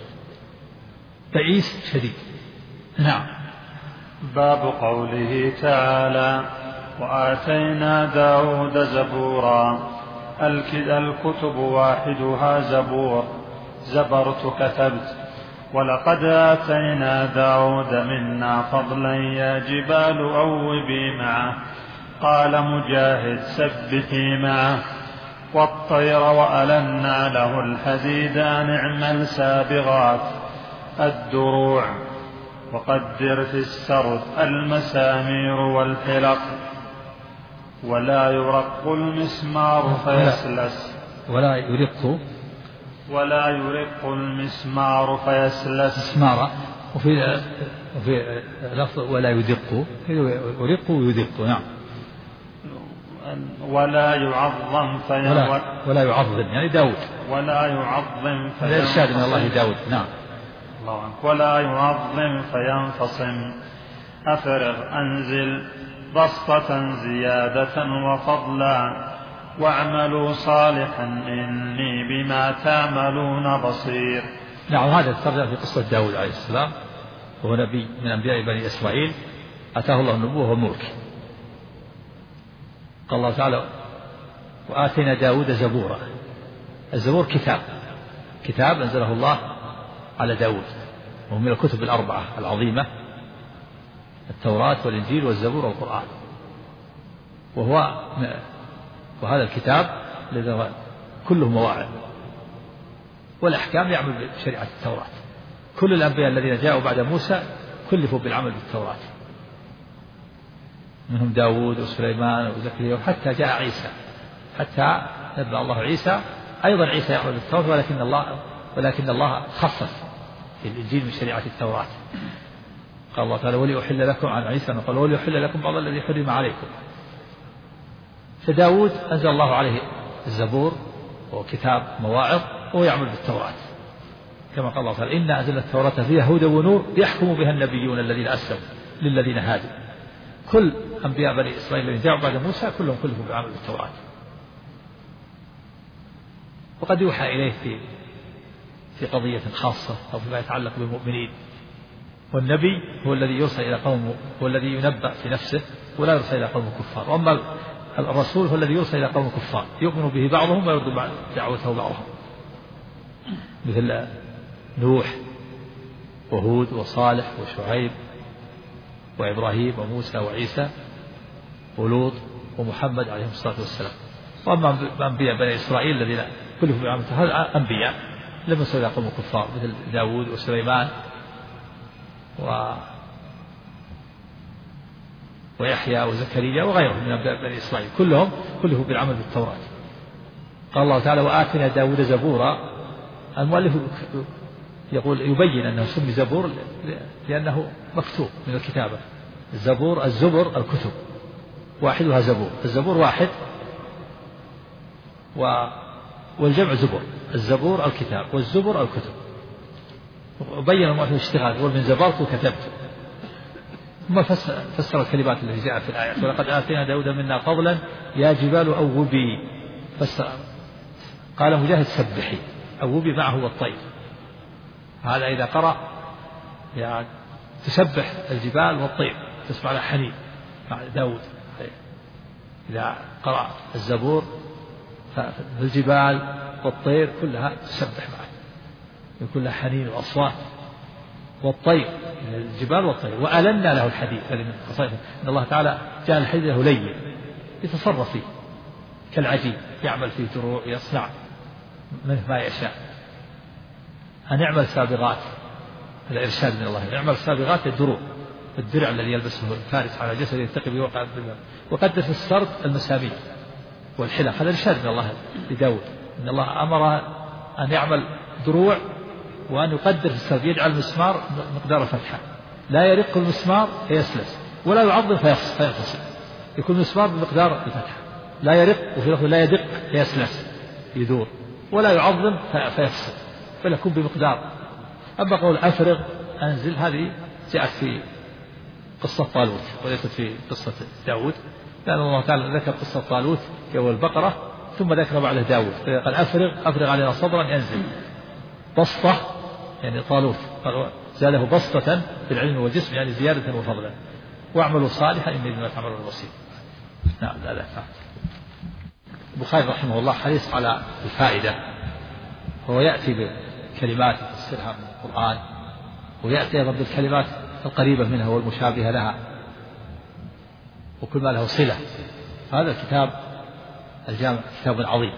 Speaker 2: بئيس شديد. نعم.
Speaker 1: باب قوله تعالى: وآتينا داود زبورا. الكتب واحدها زبور، زبرت كتبت. ولقد آتينا داود منا فضلا يا جبال أوبي معه. قال مجاهد: سبحي معه. والطير وألنا له الحديد نعم السابغات الدروع. وقدر في السرد المسامير والحلق. ولا يرق المسمار فيسلس. ولا يرق المسمار فيسلس.
Speaker 2: مسمار. وفي لفظ ولا يدق، يرق ويدق. نعم.
Speaker 1: ولا يعظم
Speaker 2: ولا يعظم يعني داود.
Speaker 1: ولا يعظم
Speaker 2: إرشاد من الله داود. نعم.
Speaker 1: الله عنك. ولا يعظم فينفصم. أفرغ أنزل بسطة زيادة وفضلا. واعملوا صالحا إني بما تعملون بصير.
Speaker 2: نعم. هذا الترجمة في قصة داود عليه السلام، وهو نبي من أنبياء بني إسرائيل، أتاه الله النبوة والملك. قال الله تعالى: وآتينا داود زبورا. الزبور كتاب أنزله الله على داود، وهو من الكتب 4 العظيمة: التوراة والإنجيل والزبور والقرآن. وهذا الكتاب كله مواعظ والأحكام يعمل بشريعة التوراة. كل الأنبياء الذين جاءوا بعد موسى كلفوا بالعمل بالتوراة، منهم داود وسليمان وزكريا، وحتى جاء عيسى، حتى نبأ الله عيسى. أيضا عيسى يعمل بالتوراة، ولكن الله خصص في الإنجيل من شريعة التوراة. قال الله تعالى: ولأحل لكم عن عيسى، قال: ولأحل لكم بعض الذي حرم عليكم. فداود أنزل الله عليه الزبور، وهو كتاب مواعظ، وهو يعمل بالتوراة، كما قال الله تعالى: إنا أنزلنا التوراة فيها هدى ونور يحكم بها النبيون الذين أسلموا للذين هادوا. كل أنبياء بني إسرائيل الذين جاءوا بعد موسى كلهم بالعمل بالتوراة. وقد يوحى إليه في قضية خاصة أو فيما يتعلق بالمؤمنين. والنبي هو الذي يرسل إلى قومه، هو الذي ينبأ في نفسه ولا يرسل إلى قوم كفار. وأما الرسول هو الذي يرسل إلى قوم كفار يؤمن به بعضهم ويرد دعوته بعضهم، مثل نوح وهود وصالح وشعيب وإبراهيم وموسى وعيسى ولوط ومحمد عليهم الصلاة والسلام. وأما أنبياء بني إسرائيل الذين كلهم بعملة هذا أنبياء لم يصلوا إلى قوم كفار، مثل داود وسليمان ويحيى وزكريا وغيرهم من أنبياء بني إسرائيل، كلهم بالعمل بالتوراة. قال الله تعالى: وآتنا داود زبورا. المؤلف يقول يبين أنه سمي زبور لأنه مكتوب من الكتابة. الزبر الكتب، واحدها زبور. الزبور واحد والجمع زبور. الزبور الكتاب والزبر الكتب. وبين المؤلف الاشتغال ومن زبرت وكتبت. ثم فسر الكلمات التي جاءت في الآيات ولقد آتينا داود منا فضلا يا جبال أوبي. فسر قال مجاهد سبحي أوبي معه والطير. هذا إذا قرأ يعني تسبح الجبال والطير تسمع لها حنين مع داود. إذا قرأ الزبور فالجبال والطير كلها تسبح معه يكون لها حنين وأصوات. والطير الجبال والطير وألنا له الحديد. من خصائصه أن الله تعالى جعل الحديد له لين يتصرف فيه كالعجين يعمل فيه دروع يصنع منه ما يشاء. أن يعمل سابغات الإرشاد من الله. يعمل سابغات الدروع الدرع الذي يلبسه الفارس على جسده يتقي به وقع بالله. وقدر في السرد المسامير والحلق. هذا إرشاد من الله لداود إن الله أمر أن يعمل دروع وأن يقدر في السرد يجعل المسمار مقدار فتحة لا يرق المسمار فيسلس ولا يعظم فينفصل. يكون المسمار بمقدار الفتحة لا يرق وفي لفظ لا يدق فيسلس يدور ولا يعظم فيفصل بل يكون بمقدار. أما قول أفرغ أنزل هذه جاءت في قصة طالوت وليست في قصة داود لأن الله تعالى ذكر قصة طالوت في أول البقرة ثم ذكر بعده داود قال أفرغ علينا صبرا ينزل. بسطة يعني طالوت زاده بسطة في العلم والجسم يعني زيادة وفضلا. واعملوا صالحا إني بما تعملون بصير. نعم لا. البخاري رحمه الله حريص على الفائدة. هو يأتي بكلمات يفسرها من القرآن ويأتي أيضا بالكلمات القريبة منها والمشابهة لها وكل ما له صلة. هذا الكتاب الجامع كتاب عظيم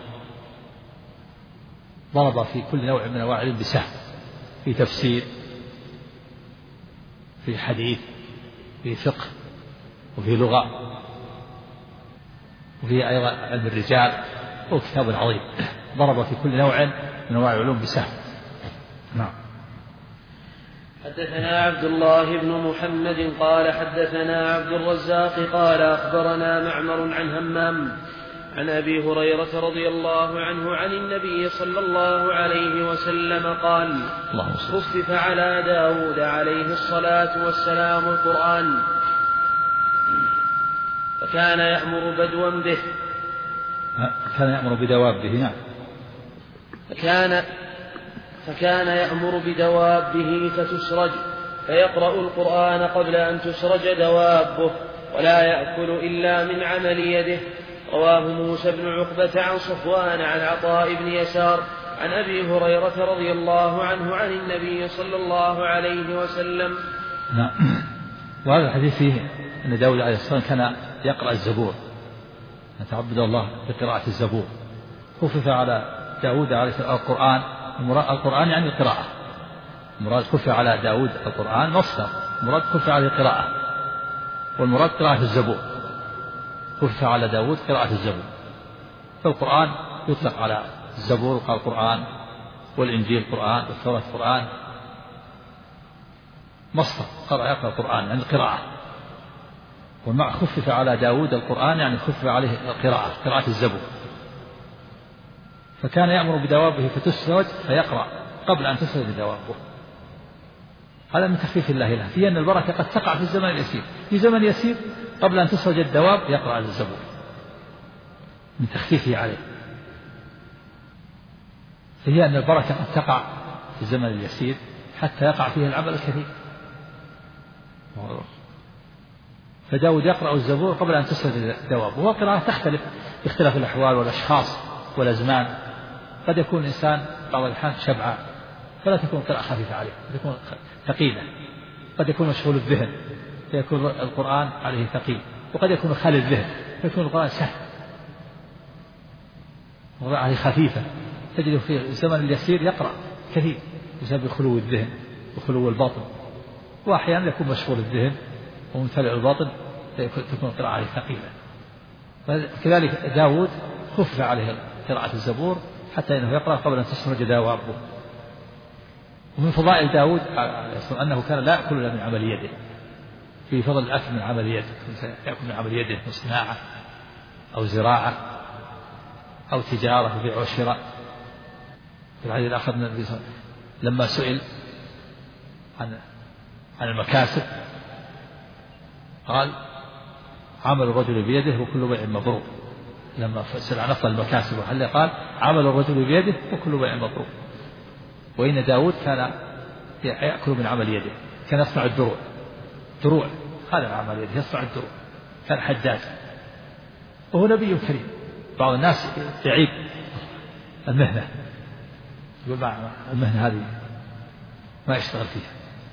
Speaker 2: ضرب في كل نوع من أنواع العلم بسهم. في تفسير في حديث في فقه وفي لغة وفي أيضا علم الرجال. هو كتاب عظيم ضرب في كل نوع من أنواع العلوم بسهم. نعم.
Speaker 3: حدثنا عبد الله بن محمد قال حدثنا عبد الرزاق قال أخبرنا معمر عن همام عن أبي هريرة رضي الله عنه عن النبي صلى الله عليه وسلم قال خفف على داود عليه الصلاة والسلام القرآن فكان يأمر بدوا به.
Speaker 2: كان يأمر بدوابه. نعم.
Speaker 3: فكان يأمر بدوابه فتسرج فيقرأ القرآن قبل أن تسرج دوابه ولا يأكل إلا من عمل يده. رواه موسى بن عقبة عن صفوان عن عطاء بن يسار عن أبي هريرة رضي الله عنه عن النبي صلى الله عليه وسلم.
Speaker 2: نعم. وهذا الحديث فيه أن داود عليه السلام كان يقرأ الزبور يتعبد الله بقراءة الزبور. خفف على داود عليه السلام القرآن يعني القراءة. المراد خفف على داود القرآن مصدر المراد خفف على القراءة والمراد قراءة الزبور. خفف على داود قراءة الزبور. فالقرآن يطلق على الزبور قال القرآن والإنجيل قرآن والتوراة قرآن مصدر يقرأ القرآن يعني القراءة. ومع خفف على داود القرآن يعني خفف عليه القراءة قراءة الزبور. فكان يأمر بدوابه فتسرج فيقرأ قبل أن تسرج دوابه. هذا من تخفيف الله له في أن البركة قد تقع في الزمن اليسير. في زمن يسير قبل أن تسرج الدواب يقرأ الزبور من تخفيفه عليه. فهي أن البركة قد تقع في الزمن اليسير حتى يقع فيه العمل الكثير. فداود يقرأ الزبور قبل أن تسرج الدواب. وهو قراءة تختلف باختلاف الأحوال والأشخاص والأزمان. قد يكون الإنسان بعض الأحيان شبعان فلا تكون قراءة خفيفة عليه تكون ثقيلة. قد يكون مشغول الذهن فيكون القرآن عليه ثقيل. وقد يكون خالي الذهن فيكون القرآن سهل عليه خفيفة. تجد في الزمن اليسير يقرأ كثير بسبب خلو الذهن وخلو الباطن. وأحيانا يكون مشغول الذهن وممتلئ الباطن تكون القراءة عليه ثقيلة. كذلك داود خفف عليه قراءة الزبور حتى إنه يقرأ قبل أن تسرج دوابه. ومن فضائل داود أنه كان لا يأكل إلا من عمل يده. في فضل الأكل من عمل يده، يأكل من عمل يده من صناعة أو زراعة أو تجارة بيع وشراء. في الحديث الآخر النبي صلى الله عليه وسلم لما سئل عن المكاسب قال عمل الرجل بيده وكل بيع مبرور. لما سئل عن أفضل المكاسب وحل قال عمل الرجل بيده وكل بيع مبرور. وإن داود كان يأكل من عمل يده، كان يصنع دروع هذا من عمل يده، يصنع الدروع، كان حداد وهو نبي كريم. بعض الناس يعيب المهنة، يقول المهنة هذه ما يشتغل فيها،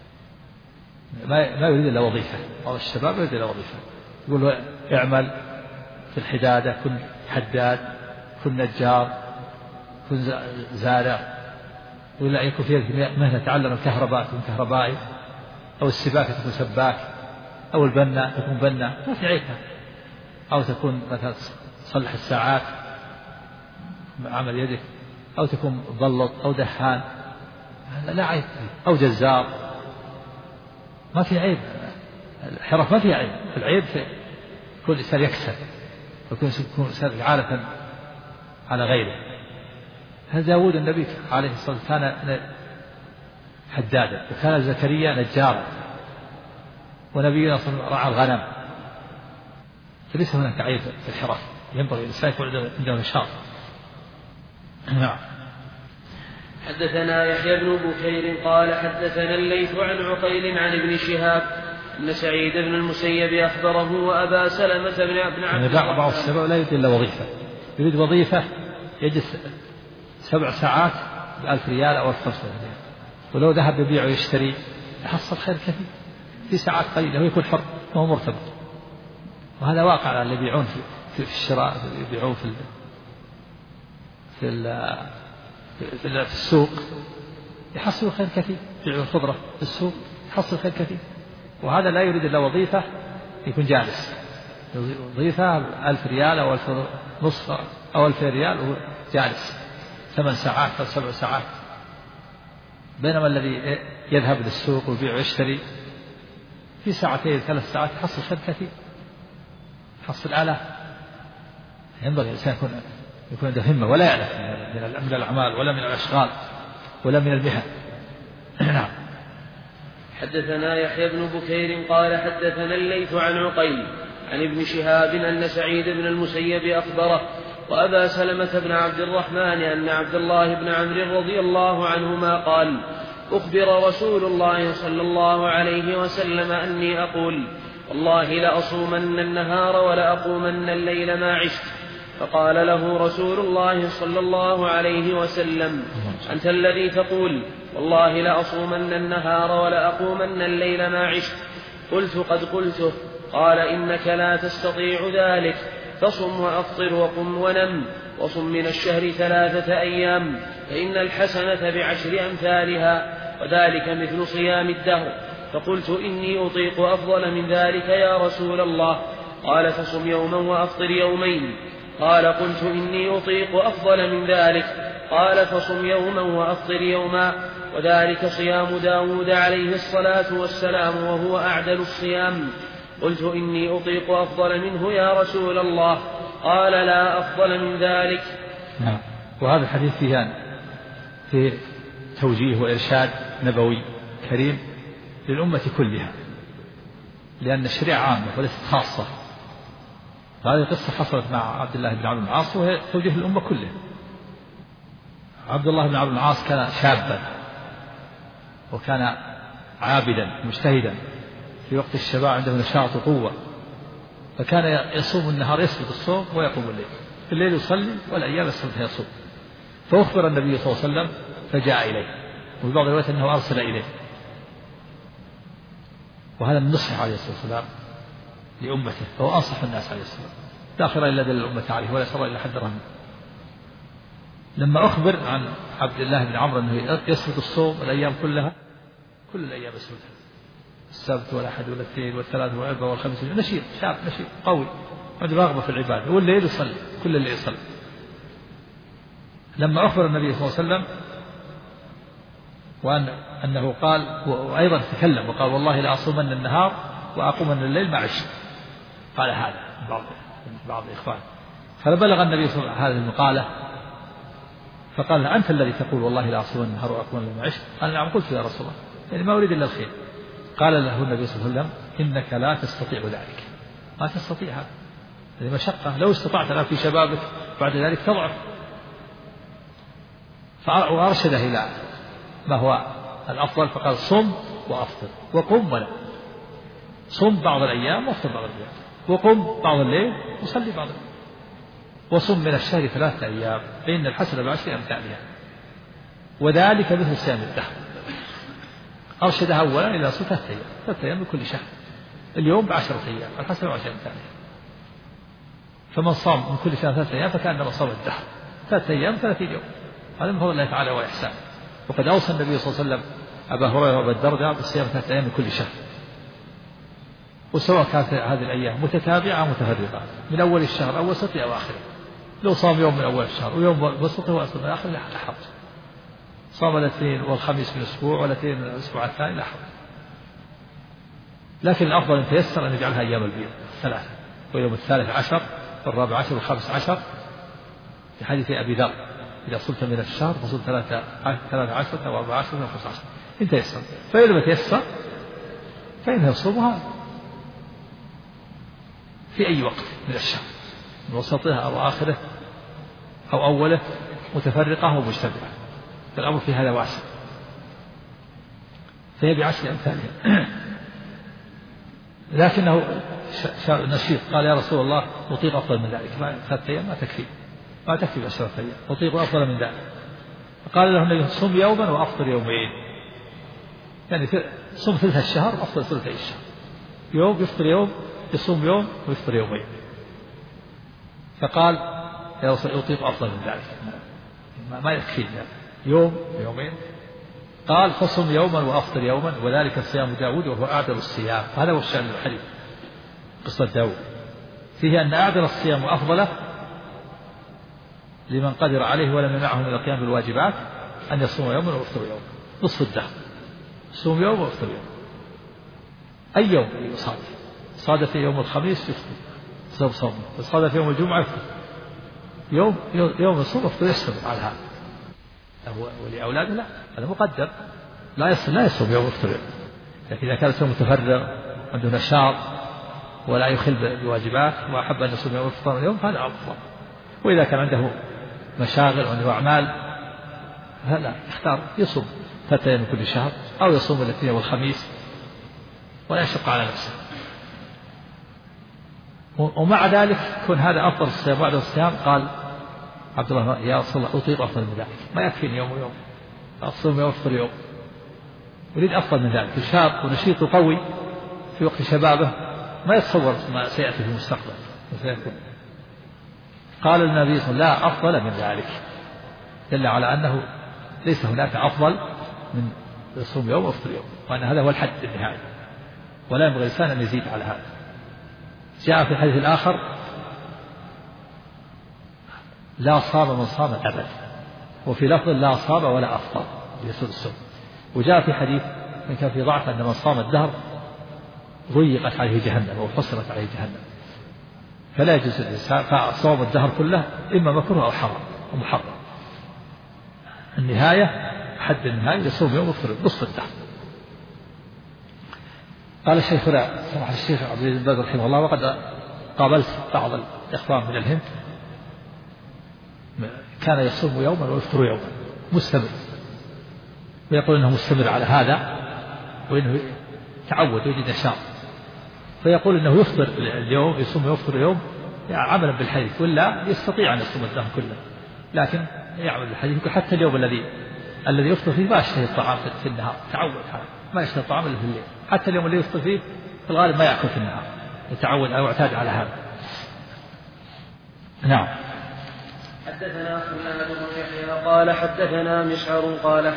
Speaker 2: ما يريد إلا وظيفة. بعض الشباب يريد إلا وظيفة، يقول له اعمل في الحدادة، كن حداد، كن نجار، كن زارع، ولا يكون فيها مهنة تعلم الكهرباء تكون كهربائي، أو السباكة تكون سباك، أو البناء تكون بناء، ما في عيبها. أو تكون مثلا تصلح الساعات عمل يدك، أو تكون مبلط أو دهان، لا عيب. أو جزار، ما في عيب. الحرف ما فيها عيب. العيب في كل إنسان يكسب ويكون عالة على غيره. هذا داود النبي عليه الصلاة والسلام كان حدادا، وكان زكريا نجارا، ونبينا صلى الله عليه وسلم رعى الغنم. فليس هناك عيب في الحرف، ينبغي الإنسان يكون عنده نشاط. نعم.
Speaker 3: حدثنا يحيى بن بكير قال حدثنا الليث عن عقيل عن ابن شهاب أن سعيد بن المسيب أخبره وأبا سلمة بن عبد الله.
Speaker 2: بعض الشباب لا يريد إلا وظيفة، يريد وظيفة يجلس 7 ساعات ب1000 ريال أو 1500 ريال، ولو ذهب يبيع ويشتري يحصل خير كثير في ساعات قليلة ويكون حر وهو مرتبط. وهذا واقع على اللي يبيعون في الشراء، يبيعون في السوق يحصل خير كثير، يبيعون خضرة في السوق يحصل خير كثير. وهذا لا يريد إلا وظيفة يكون جالس، وظيفة 1000 ريال أو 1000 ونصف أو 2000 ريال وهو جالس 8 ساعات أو 7 ساعات. بينما الذي يذهب للسوق ويبيع ويشتري في 2 3 ساعات يحصل خير كثير، يحصل آلاف. ينبغي الإنسان يكون عنده همة ولا يعلف من الأعمال ولا من الأشغال ولا من المهن. نعم.
Speaker 3: حدثنا يحيى بن بكير قال حدثنا الليث عن عقيل عن ابن شهاب أن سعيد بن المسيب أخبره وأبا سلمة بن عبد الرحمن أن عبد الله بن عمرو رضي الله عنهما قال أخبر رسول الله صلى الله عليه وسلم أني أقول والله لأصومن النهار ولأقومن الليل ما عشت. فقال له رسول الله صلى الله عليه وسلم أنت الذي تقول والله لأصومن النهار ولأقومن الليل ما عشت؟ قلت قد قلته. قال إنك لا تستطيع ذلك، فصم وأفطر وقم ونم، وصم من الشهر 3 أيام فإن الحسنة ب10 أمثالها، وذلك مثل صيام الدهر. فقلت إني أطيق أفضل من ذلك يا رسول الله. قال فصم يوما وأفطر يومين. قال قلت إني أطيق أفضل من ذلك. قال فصم يوما وأفطر يوما، وذلك صيام داود عليه الصلاة والسلام وهو أعدل الصيام. قلت إني أطيق أفضل منه يا رسول الله. قال لا أفضل من ذلك.
Speaker 2: نعم. وهذا الحديث فيه توجيه وإرشاد نبوي كريم للأمة كلها، لأن الشريعة عامة وليست خاصة. هذه القصة حصلت مع عبد الله بن عمرو بن العاص وهي توجيه الأمة كلها. عبد الله بن عمرو بن العاص كان شابا وكان عابدا مجتهدا في وقت الشباب، عنده نشاط وقوة، فكان يصوم النهار، يسبق الصوم ويقوم الليل، في الليل يصلي والأيام يصوم يصوم. فأخبر النبي صلى الله عليه وسلم فجاء إليه، وفي بعض الروايات أنه أرسل إليه. وهذا النصح عليه الصلاة والسلام لأمته، فهو أنصح الناس عليه الصلاة والسلام، لا خير إلا دل الأمة عليه ولا شر إلا حذرها منه. لما أخبر عن عبد الله بن عمرو أنه يسبق الصوم الأيام كلها، كل الأيام يسبقها، السبت والأحد والاثنين والثلاث والأربعاء والخميس، نشيط شاب نشيط قوي عنده رغبة في العبادة، والليل يصلي كل اللي يصلي. لما أخبر النبي صلى الله عليه وسلم وأنه قال، وأيضا تكلم وقال والله لأصومن النهار وأقوم من الليل ما عشت. قال هذا بعض الإخوان. فبلغ النبي صلى الله عليه وسلم هذه المقالة فقال أنت الذي تقول والله لا أصوم النهار وأقوم الليل ما عشت؟ قال نعم قلت يا رسول الله يعني ما أريد إلا الخير. قال له النبي صلى الله عليه وسلم إنك لا تستطيع ذلك، ما تستطيع هذا، هذه مشقة، لو استطعت الآن في شبابك بعد ذلك تضعف. وأرشده إلى ما هو الأفضل فقال صم وأفطر وقم ولا صم بعض الأيام وافطر بعض الأيام وقم بعض الليل وصلي بعض الليل وصم من الشهر 3 أيام فإن الحسنة بعشر أمثالها وذلك مثل صيام الدهر. أرشدها أولا إلى 3 أيام، 3 أيام من كل شهر، اليوم ب10 أيام، الحسنة بعشر أمثالها. فمن صام من كل شهر 3 أيام فكأنما صام الدهر، 3 أيام 30 يوم. هذا من فضل الله تعالى وإحسانه. وقد أوصى النبي صلى الله عليه وسلم أبا هريرة وأبا الدرداء بالصيام 3 أيام من كل شهر، وسواء كانت هذه الأيام متتابعة متفرقة من أول الشهر أو وسطه أو آخره. لو صام يوم من أول الشهر ويوم وسطه وأسفل من آخره لاحظ، صام الاثنين والخميس من أسبوع والاثنين من الأسبوع الثاني لاحظ. لكن الأفضل أن تيسر أن يجعلها أيام البيض 3، ويوم 13 وال14 وال15 في حديث أبي ذر إذا صلت من الشهر فصل 13 و14 و15 إن تيسر. فإذا لم يتيسر فإنه يصومها في أي وقت من الشهر من وسطها أو آخره أو أوله متفرقة ومجتمعة، فالأمر في هذا واسع، فهي ب10 أمثالها. لكنه نشيط قال يا رسول الله أطيق أفضل من ذلك، 3 أيام ما تكفي 10 أيام، أطيق أفضل من ذلك. فقال له النبي صم يوما وأفطر يومين، يعني صم ثلث الشهر وأفطر ثلثي الشهر، يوم يفطر يوم، يصوم يوم ويفطر يومين. فقال يا رسول الله أطيق أفضل من ذلك، ما يكفي يوم يومين. قال فصم يوما وأفطر يوما وذلك صيام داود وهو أعدل الصيام. هذا هو الشأن الحديث قصة داود، فيه أن أعدل الصيام وأفضله لمن قدر عليه ولم يمنعه من القيام بالواجبات أن يصوم يوما ويفطر يوما، نصف الدهر، صوم يوم وافطر يوم. أي يوم صادف يوم الخميس يفطر صوم، صادف يوم الجمعة يفطر، يوم الصوم يفطر، يستمر على هذا. ولأولاده لا، هذا مقدر، لا يصوم يوم يفطر يوم. لكن إذا كان يوم متفرغ عنده نشاط ولا يخل بواجبات وأحب أن يصوم يوم يفطر يوم هذا أفضل. وإذا كان عنده مشاغل وعنده أعمال هلا يختار يصوم 3 أيام من كل شهر أو يصوم الاثنين والخميس ولا يشق على نفسه. ومع ذلك يكون هذا أفضل الصيام بعد الصيام. قال عبد الله يا رسول الله أطيق أفضل من ذلك، ما يكفيني يوم ويوم، أصوم يوم وأفطر يوم، أريد أفضل من ذلك. شاب ونشيط وقوي في وقت شبابه ما يتصور ما سيأتي في المستقبل وسيكون. قال النبي صلى الله عليه وسلم لا أفضل من ذلك، دل على أنه ليس هناك أفضل من يصوم يوم وأفطر يوم، وأن هذا هو الحد النهائي ولا ينبغي الإنسان أن يزيد على هذا. جاء في الحديث الآخر لا صام من صام أبدا، وفي لفظ لا صام ولا أفطر يسود الصوم. وجاء في حديث من كان في ضعف أن من صام الدهر ضيقت عليه جهنم وفصلت عليه جهنم. فلا يجوز الإنسان فصوم الدهر كله إما مكروه أو حرام ومحرم. النهاية حد النهاية يصوم يوم ويفطر نصف الدهر. قال الشيخنا سمح الشيخ عبد العزيز بن باز رحمه الله وقد قابلت بعض الإخوان من الهند كان يصوم يوما ويفطر يوما مستمر، ويقول انه مستمر على هذا وانه تعود ويجد نشاط، فيقول انه يفطر اليوم يصوم ويفطر يوم يعني عملا بالحديث، ولا يستطيع ان يصوم الدهر كله، لكن يعمل بالحديث. حتى اليوم الذي يفطر فيه ما يشتهي الطعام في النهار، تعود هذا ما يشتهي الطعام الا في الليل. حتى اليوم اللي يفطر فيه في الغالب ما يأكل في النهار، يتعود أو اعتاد على هذا. نعم.
Speaker 3: حدثنا خلاد بن يحيى قال حدثنا مسعر قال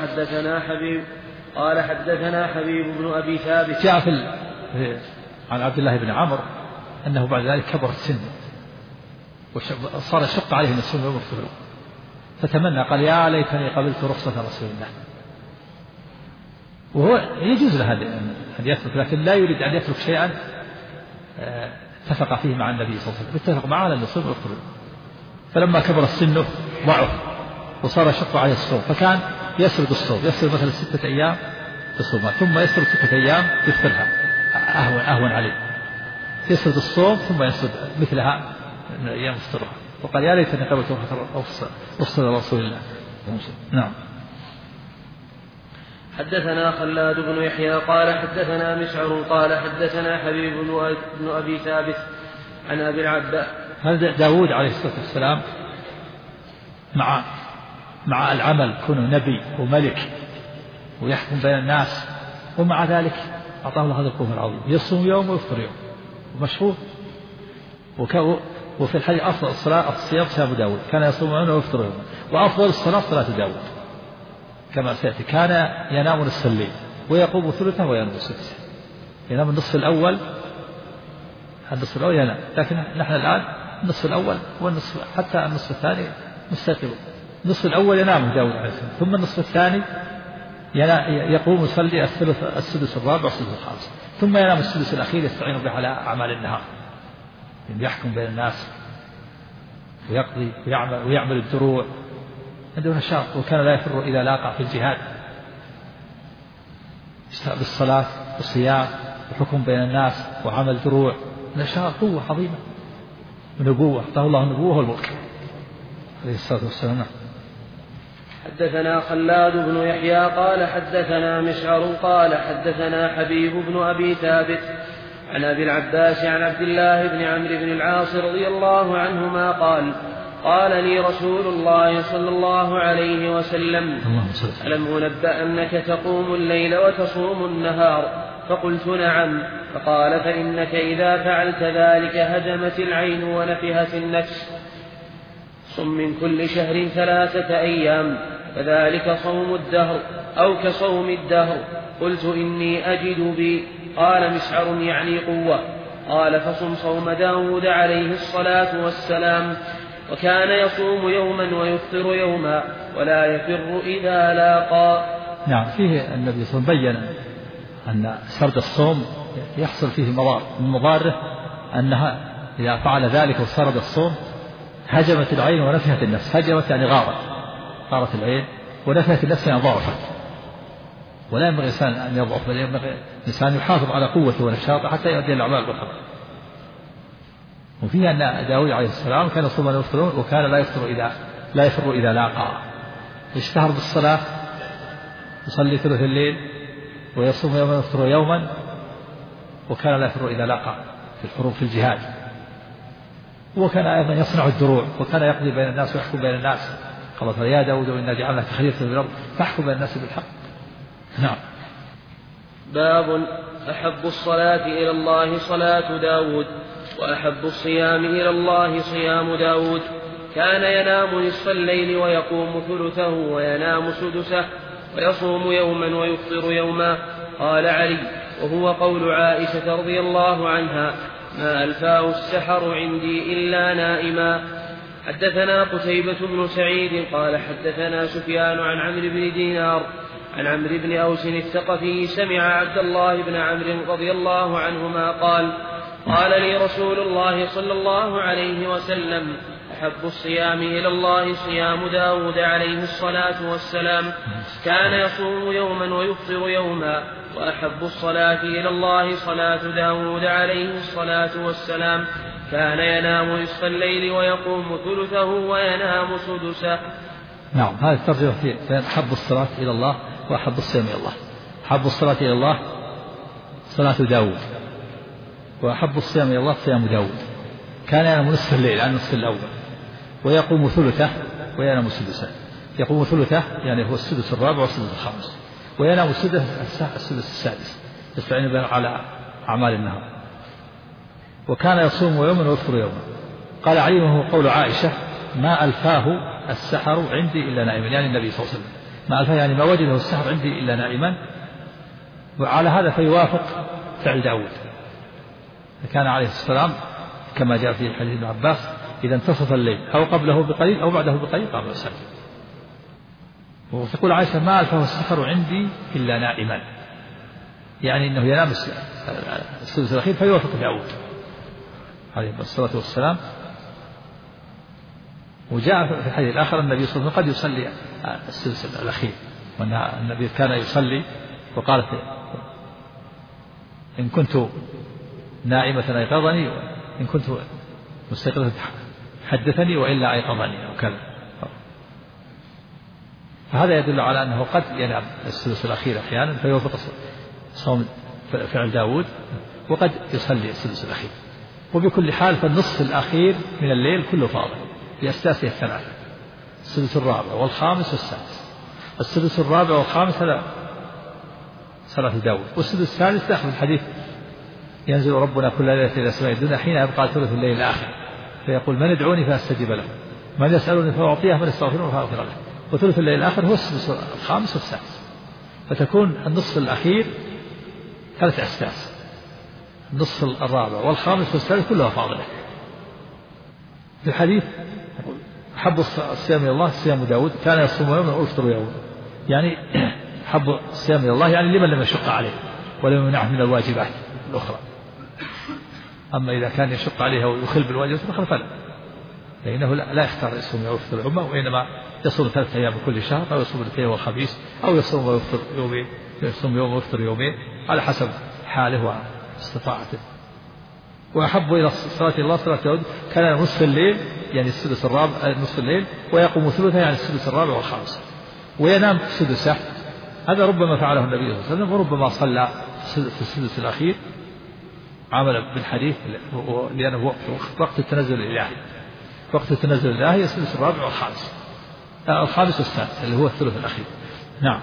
Speaker 3: حدثنا حبيب بن أبي ثابت.
Speaker 2: جاء عن عبد الله بن عمرو أنه بعد ذلك كبر السن وصار يشق عليه أن يصوم يوم الفطر، فتمنى قال يا ليتني قبلت رخصة رسول الله. وهو يجوز له أن يترك، لكن لا يريد أن يترك شيئا اتفق فيه مع النبي صلى الله عليه وسلم، اتفق معه أن يصوم ويفطر. فلما كبر السن ضعف وصار يشق عليه الصوم، فكان يسرد الصوم، يسرد مثلا 6 أيام يصومها، ثم يسرد 6 أيام يفطرها، أهون عليه. يسرد الصوم ثم يسرد مثلها من أيام يفطرها. وقال يا ليتني قبلت أفصل رسول الله. نعم.
Speaker 3: حدثنا خلاد بن يحيى قال حدثنا مسعر قال حدثنا حبيب بن أبي ثابت عن أبي العباس.
Speaker 2: هذا داود عليه الصلاة والسلام مع العمل كونه نبي وملك ويحكم بين الناس، ومع ذلك أعطاه الله هذا القوة العظيم، يصوم يوم ويفطر يوم، ومشهور. وفي الحديث أفضل الصيام صيام داود، كان يصوم يوم ويفطر يوم، وأفضل الصلاة صلاة داود كما سيأتي. كان ينام نصف الليل ويقوم ثلثه وينام سدسه، ينام النصف الأول ينام، لكن نحن الآن النصف الأول والنصف حتى النصف الثاني مستيقظ. النصف الأول ينام داود عليه السلام، ثم النصف الثاني يقوم يصلي السدس الرابع والسدس الخامس، ثم ينام السدس الأخير يستعين به على أعمال النهار، يحكم بين الناس ويقضي ويعمل الدروع، عنده نشاط. وكان لا يفر إذا لاقى في الجهاد بالصلاة والصيام وحكم بين الناس وعمل دروع، نشاط، قوة عظيمة، ونبوة، أعطاه الله النبوة والملك عليه الصلاة والسلام.
Speaker 3: حدثنا خلاد بن يحيى قال حدثنا مسعر قال حدثنا حبيب بن أبي ثابت عن أبي العباس عن عبد الله بن عمرو بن العاص رضي الله عنهما قال قال لي رسول الله صلى الله عليه وسلم ألم أنبأ أنك تقوم الليل وتصوم النهار؟ فقلت نعم. فقال فإنك إذا فعلت ذلك هجمت العين ونفهت النفس. صم من كل شهر 3 أيام، فذلك صوم الدهر أو كصوم الدهر. قلت إني أجد بي. قال مسعر يعني قوة. قال فصم صوم داود عليه الصلاة والسلام، وكان يصوم يوما ويفطر يوما ولا يفر إذا لاقى.
Speaker 2: نعم. فيه النبي صلى الله عليه وسلم بين أن سرد الصوم يحصل فيه مضار، من مضاره أنها إذا فعل ذلك وسرد الصوم هجمت العين ونفهت النفس. هجمت يعني غارت العين، ونفهت النفس يعني ضعفت. ولا ينبغي الإنسان أن يضعف، بل ينبغي الإنسان يحافظ على قوته ونشاطه حتى يؤدي الأعمال بالخير. وفيه أن داود عليه السلام كان يصوم ويفطر، وكان لا يفر إذا لاقى. اشتهر بالصلاة، يصلي ثلث الليل ويصوم يوما ويفطر يوما، وكان لا يفر إذا لاقى في الحروب في الجهاد. وكان أيضا يصنع الدروع، وكان يقضي بين الناس ويحكم بين الناس. قال يا داود إنا جعلناك خليفة في الأرض فاحكم بين الناس بالحق. نعم.
Speaker 3: باب أحب الصلاة إلى الله صلاة داود، وأحب الصيام إلى الله صيام داود. كان ينام نصف الليل ويقوم ثلثه وينام سدسه، ويصوم يوما ويفطر يوما. قال علي وهو قول عائشة رضي الله عنها: ما ألفاه السحر عندي إلا نائما. حدثنا قتيبة بن سعيد قال حدثنا سفيان عن عمرو بن دينار عن عمرو بن أوس الثقفي سمع عبد الله بن عمرو رضي الله عنهما قال لي رسول الله صلى الله عليه وسلم: أحب الصيام إلى الله صيام داود عليه الصلاة والسلام، كان يصوم يوما ويفطر يوما. وأحب الصلاة إلى الله صلاة داود عليه الصلاة والسلام، كان ينام نصف الليل ويقوم ثلثه وينام سدسه.
Speaker 2: نعم. هذه الترجمة في أحب الصلاة إلى الله وأحب الصيام إلى الله. أحب الصلاة إلى الله صلاة داود، وأحب الصيام إلى الله صيام داود. كان ينام نصف الليل عن النصف الأول، ويقوم ثلثه وينام سدسه. يقوم ثلثه يعني هو السدس الرابع والسدس الخامس، وينام السدس السادس، يستعين به على أعمال النهار. وكان يصوم يوما ويفطر يوما. قال علي وهو قول عائشة: ما ألفاه السحر عندي إلا نائما، يعني النبي صلى الله عليه وسلم ما ألفاه يعني ما وجده السحر عندي إلا نائما. وعلى هذا فيوافق فعل داود. كان عليه السلام كما جاء في حديث ابن عباس: إذا انتصف الليل أو قبله بقليل أو بعده بقليل قام يصلي. وتقول عائشة: ما ألفاه السحر عندي إلا نائما، يعني أنه ينام السدس الأخير فيوافق داود عليه الصلاة والسلام. وجاء في الحديث الآخر النبي صلى الله عليه وسلم قد يصلي السدس الأخير، وأن النبي كان يصلي وقالت إن كنت نائمة أيقظني، إن كنت مستيقظة حدثني وإلا أيقظني أو كذا. فهذا يدل على أنه قد ينام السدس الأخير أحيانا فيوافق صوم فعل داود، وقد يصلي السدس الأخير. وبكل حال فالنصف الأخير من الليل كله فاضل بأساسه الثلاثة: السدس الرابع والخامس والسادس. السدس الرابع والخامس هذا صلاة داود، والسدس الثالث داخل الحديث: ينزل ربنا كل ليلة إلى سماء الدنيا حين يبقى ثلث الليل الآخر فيقول من يدعوني فأستجيب له، من يسألني فأعطيه، من يستغفرني فأغفر له. وثلث الليل الآخر هو السدس الخامس والسادس. فتكون النصف الأخير 3 أسداس: النصف الرابع والخامس والسادس كلها فاضلة. في الحديث: حب الصيام إلى الله صيام داود كان يصوم يوما ويفطر يوما. يعني حب الصيام إلى الله يعني لمن لم يشق عليه ولم يمنعه من الواجبات الأخرى. أما إذا كان يشق عليه ويخل بالواجبات الأخرى فلا، لأنه لا يختار يصوم يوم ويفطر يوما، وإنما يصوم 3 أيام كل شهر، أو يصوم الاثنين والخميس، أو يصوم ويفطر يومين، يصوم يوم ويفطر يومين على حسب حاله واستطاعته. وأحب إلى صلاة الله صلاة داود كان نصف الليل يعني السدس الرابع نصف الليل، ويقوم ثلثه يعني السدس الرابع والخامس، وينام سدسه. هذا ربما فعله النبي صلى الله عليه وسلم، وربما صلى في السدس الأخير عملا بالحديث، لأنه وقت التنزل الإلهي. وقت التنزل الإلهي السدس الرابع والخامس، الخامس والسادس اللي هو الثلث الأخير. نعم.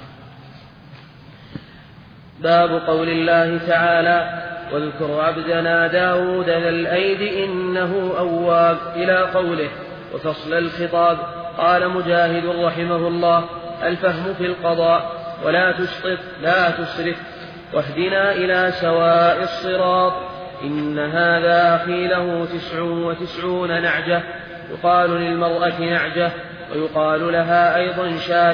Speaker 3: باب قول الله تعالى: واذكر عبدنا داود ذا الأيد إنه أواب، إلى قوله: وفصل الخطاب. قال مجاهد رحمه الله: الفهم في القضاء، ولا تشطط لا تسرف، واهدنا إلى سواء الصراط. إن هذا أخي له 99 نعجة، يقال للمرأة نعجة، ويقال لها أيضا شاة،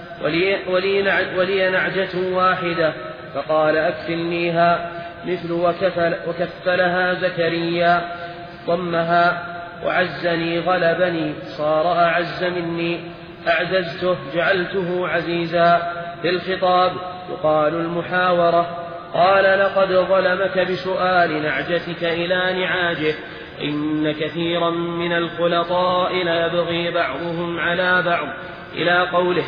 Speaker 3: ولي نعجة واحدة، فقال أكفلنيها، مثل وكفلها زكريا، ضمها: وعزني غلبني، صار أعز مني، أعززته جعلته عزيزا. في الخطاب يقال المحاورة. قال: لقد ظلمك بسؤال نعجتك إلى نعاجه، إن كثيرا من الخلطاء ليبغي بعضهم على بعض، إلى قوله: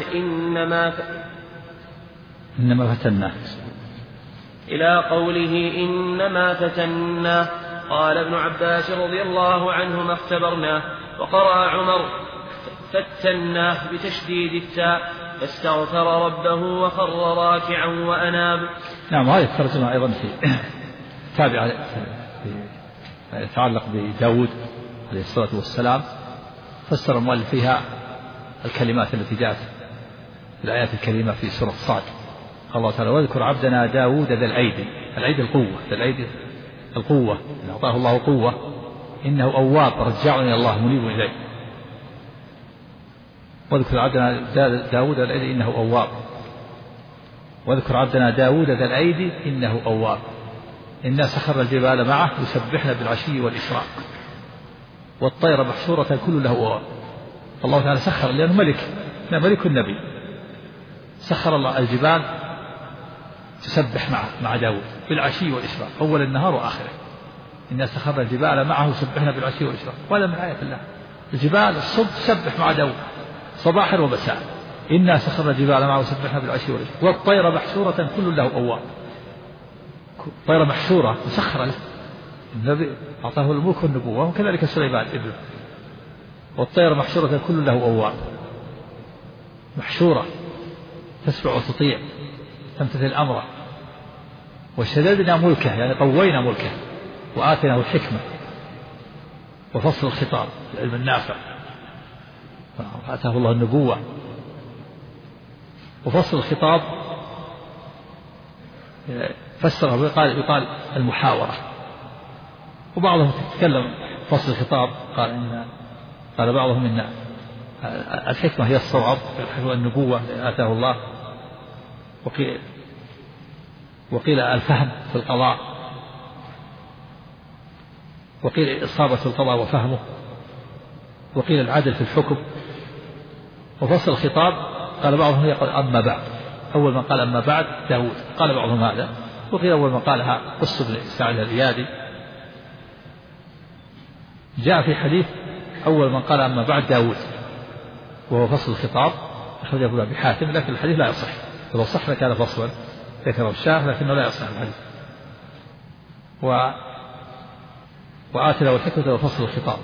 Speaker 2: إنما فتناه.
Speaker 3: إلى قوله: إنما فتناه. قال ابن عباس رضي الله عنهما: اختبرناه. وقرأ عمر: فتناه بتشديد التاء، فاستغفر ربه وخر راكعا وأناب.
Speaker 2: نعم. هذه الترجمة أيضا في تابعة يتعلق بداود عليه الصلاة والسلام. فسر المؤلف فيها الكلمات التي جاءت في الآيات الكريمة في سورة صاد. قال الله تعالى: واذكر عبدنا داود ذا الأيدي. الأيدي القوة، ذا الأيدي القوة، إن أعطاه الله قوة، إنه أواب رجاع إلى الله منيب إليه. واذكر عبدنا داود ذا الأيدي إنه أواب. واذكر عبدنا داود ذا الأيدي إنه أواب. إنا سخر الجبال معه يسبحن بالعشي والإشراق، والطير محشورة كل له أواب. الله تعالى سخر لأنه ملك النبي. سخر الله الجبال تسبح معه داود بالعشي والإشراق، أول النهار وآخره. إنا سخرنا الجبال معه يسبحن بالعشي والإشراق. وهذا من آيات الله. الجبال الصبح تسبح مع داود صباحا ومساء. إنا سخرنا الجبال معه يسبحن بالعشي والإشراق، والطير محشورة كل له أواب. طير محشورة مسخرة له، النبي أعطاه الملك والنبوة، وكذلك سليمان ابنه. والطير محشورة كل له أواب. محشورة تسمع وتطيع، تمتثل أمره. وشددنا ملكه يعني قوينا ملكه، وآتيناه الحكمة وفصل الخطاب العلم النافع، وآتاه الله النبوة. وفصل الخطاب فسره يقال المحاورة. وبعضهم تتكلم فصل الخطاب قال بعضهم إن الحكمة هي الصواب، النبوة آتاه الله. وقيل الفهم في القضاء، وقيل إصابة القضاء وفهمه، وقيل العدل في الحكم. وفصل الخطاب قال بعضهم يقول أما بعد، أول من قال أما بعد داود، قال بعضهم هذا، وقيل أول من قالها قص بن سعد الريادي. جاء في حديث أول من قال أما بعد داود وهو فصل الخطاب، أخرجه ابن أبي حاتم، لكن الحديث لا يصح، لو صح لكان فصلا ذكر الشاف، لكنه لا يصح الحديث. وآتى له الحكمة وفصل الخطاب.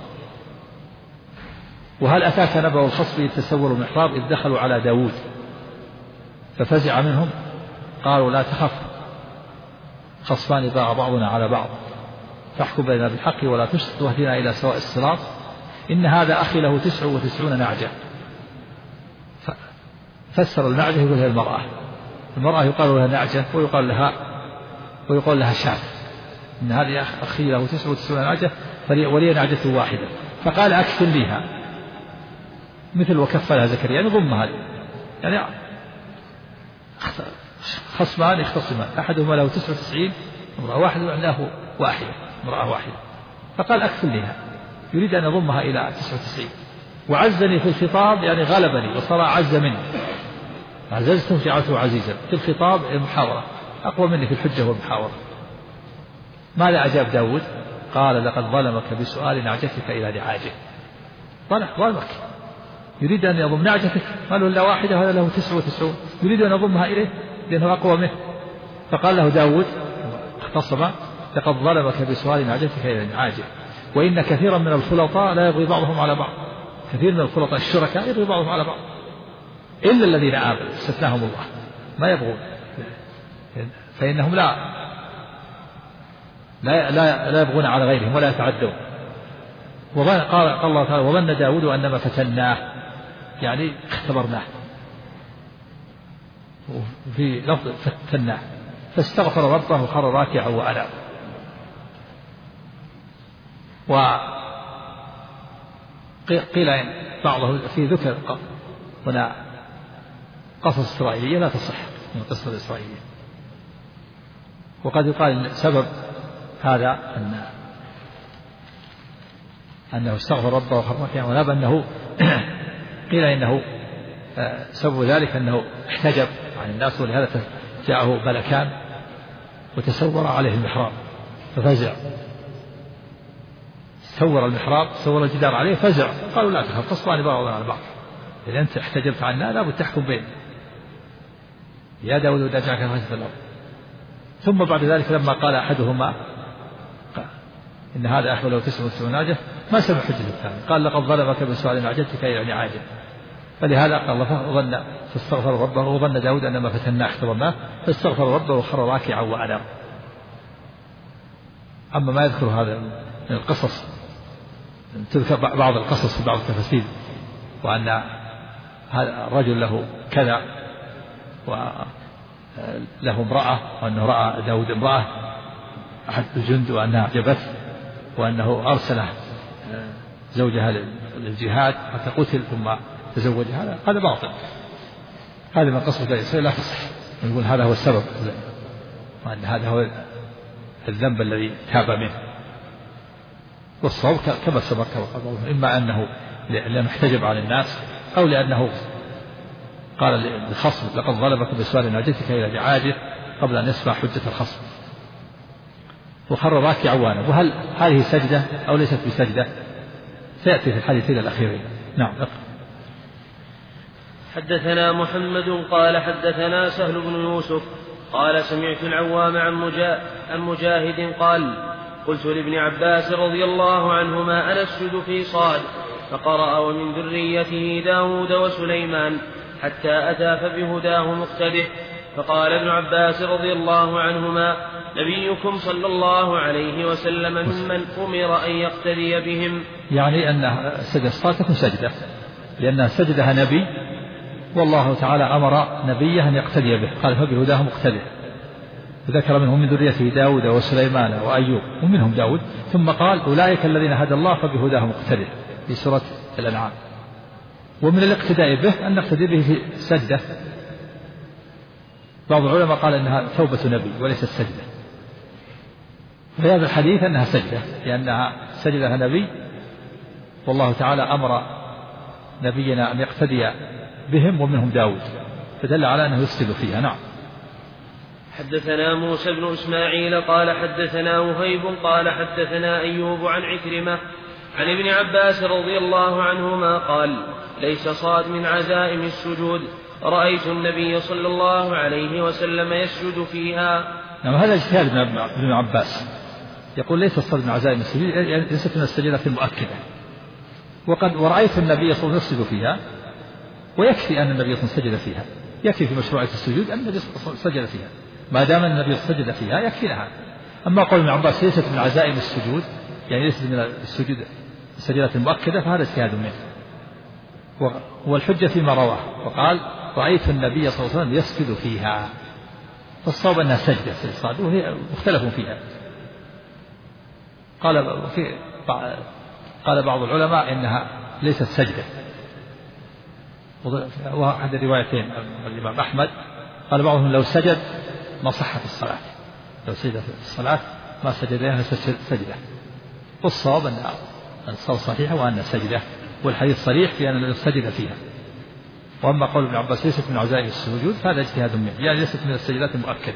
Speaker 2: وهل أتاك نبأ الخصم إذ تسوروا المحراب إذ دخلوا على داود ففزع منهم قالوا لا تخف خصمان باغى بعضنا على بعض فاحكم بيننا بالحق ولا تشطط واهدنا إلى سواء الصراط إن هذا أخي له 99 نعجة. فسر النعجة يقول هي المرأة يقال لها نعجة ويقال لها شاة. إن هذه أخي له 99 نعجة ولي نعجة واحدة، فقال أكثر ليها مثل وكفلها زكريا، يعني ضمها، يعني خصمان يختصمان أحدهما له 99 امرأة واحدة وعنده امرأة واحدة، فقال أكثر لها، يريد أن يضمها إلى 99. وعزني في الخطاب يعني غلبني وصار أعز مني، عززته جعلته عزيزا. في الخطاب المحاورة أقوى مني في الحجة والمحاورة. ماذا أجاب داود؟ قال لقد ظلمك بسؤال نعجتك إلى نعاجه. ظلمك، يريد أن يضم نعجتك، قالوا لا واحدة وهذا له 99، يريد أن يضمها إليه لأنه أقوى منه. فقال له داود اختصم لقد ظلمك بسؤال نعجتك إلى نعاجه وإن كثيرا من الخلطاء لا يبغي بعضهم على بعض. كثير من الخلطاء الشركاء يبغي بعضهم على بعض إلا الذين آمنوا استثناهم الله، ما يبغون، فإنهم لا يبغون على غيرهم ولا يتعدون. قال الله تعالى وظن داود أنما فتناه، يعني اختبرناه، وفي لفظ فتناه فاستغفر ربه وخر راكعا وأناب. وقيل بعضه في ذكر هنا قصص إسرائيلية لا تصح من القصة الإسرائيلية. وقد يقال سبب هذا أنه استغفر ربه وخر راكعا وأناب، أنه قيل إنه سبب ذلك أنه احتجب عن الناس، ولهذا جاءه ملكان وتسور عليه المحراب ففزع، سور المحراب سور الجدار عليه فزع، قالوا لا تخف خصمان بعضنا على بعض، إذا أنت احتجبت عنا لابد تحكم بين يا داود إذا جاءك خليفة في الأرض. ثم بعد ذلك لما قال أحدهما إن هذا أخي له 99 نعجة ما سمع حجة الثاني، قال لقد ظلمك بسؤال نعجتك إلى نعاجه، فلهذا قال الله فاستغفر ربه وظن داود أنما فتناه اختبرناه فاستغفر ربه وخر راكعا وأناب. أما ما يذكر هذا من القصص، تذكر بعض القصص في بعض التفاسير، وأن هذا الرجل له كذا وله امرأة، وأنه رأى داود امرأة أحد الجند وأنها أعجبته، وأنه أرسله زوجها للجهاد حتى قتل ثم تزوجها، هذا باطل، هذا من قصة لا تصح. يقول هذا هو السبب، وأن هذا هو الذنب الذي تاب منه. والصواب كما سبق إما أنه لأنه احتجب عن الناس، أو لأنه قال للخصم لقد ظلمك بسؤال نعجتك إلى نعاجه قبل أن يسمع حجة الخصم. وخر راكعا وأناب. وهل هذه سجدة أو ليست بسجدة؟ سيأتي في الحديثين الأخيرين. نعم.
Speaker 3: حدثنا محمد قال حدثنا سهل بن يوسف قال سمعت العوام عن مجاهد قال قلت لابن عباس رضي الله عنهما أنا أسجد في صاد فقرأ ومن ذريته داود وسليمان حتى أتى فبهداه مقتده. فقال ابن عباس رضي الله عنهما نبيكم صلى الله عليه وسلم ممن أمر أن يقتدي بهم،
Speaker 2: يعني أن سجد الصلاة تكون سجدة لأنها سجدها نبي، والله تعالى أمر نبيه أن يقتدي به، قال فبهداه مقتده. وذكر منهم من ذريته داود وسليمان وأيوب ومنهم داود، ثم قال أولئك الذين هدى الله فبهداه مقتده في سورة الأنعام. ومن الاقتداء به أن نقتدي به في سجدة، بعض العلماء قال إنها توبة نبي وليست سجدة. في هذا الحديث أنها سجدة لأنها سجدها نبي، والله تعالى أمر نبينا أن يقتدي بهم ومنهم داود، فدل على أنه يسجد فيها. نعم.
Speaker 3: حدثنا موسى بن إسماعيل قال حدثنا وهيب قال حدثنا أيوب عن عكرمة عن ابن عباس رضي الله عنهما قال ليس صاد من عزائم السجود، رأيت النبي صلى الله عليه وسلم يسجد فيها.
Speaker 2: نعم، هذا اجتهاد ابن عباس، يقول ليس الصاد من عزائم السجود، يعني ليست من السجدات المؤكدة. ورأيت النبي صلى الله عليه وسلم يسجد فيها، ويكفي أن النبي صلى الله عليه وسلم سجد فيها، يكفي في مشروعية السجود أن النبي صلى الله عليه وسلم سجد فيها، ما دام النبي سجد فيها يكفي لها. أما قول ابن عباس ليست من عزائم السجود، يعني ليست من السجود السجدات المؤكدة، فهذا اجتهاد منه، والحجة فيما رواه وقال رأيت النبي صلى الله عليه وسلم يسجد فيها، فالصواب أنها سجدة في الصاد، وهي مختلف فيها. قال بعض العلماء إنها ليست سجدة، وهذه روايتين الإمام أحمد، قال بعضهم لو سجد ما صحت الصلاة، لو سجد في الصلاة ما سجد لها سجدة، والصواب أن الصلاة صحيحة وأن سجدة، والحديث صريح في أن سجد فيها. وأما قول ابن عباس ليست من عزائم السجود فهذا اجتهاد منه، يعني ليست من السجدات المؤكدة.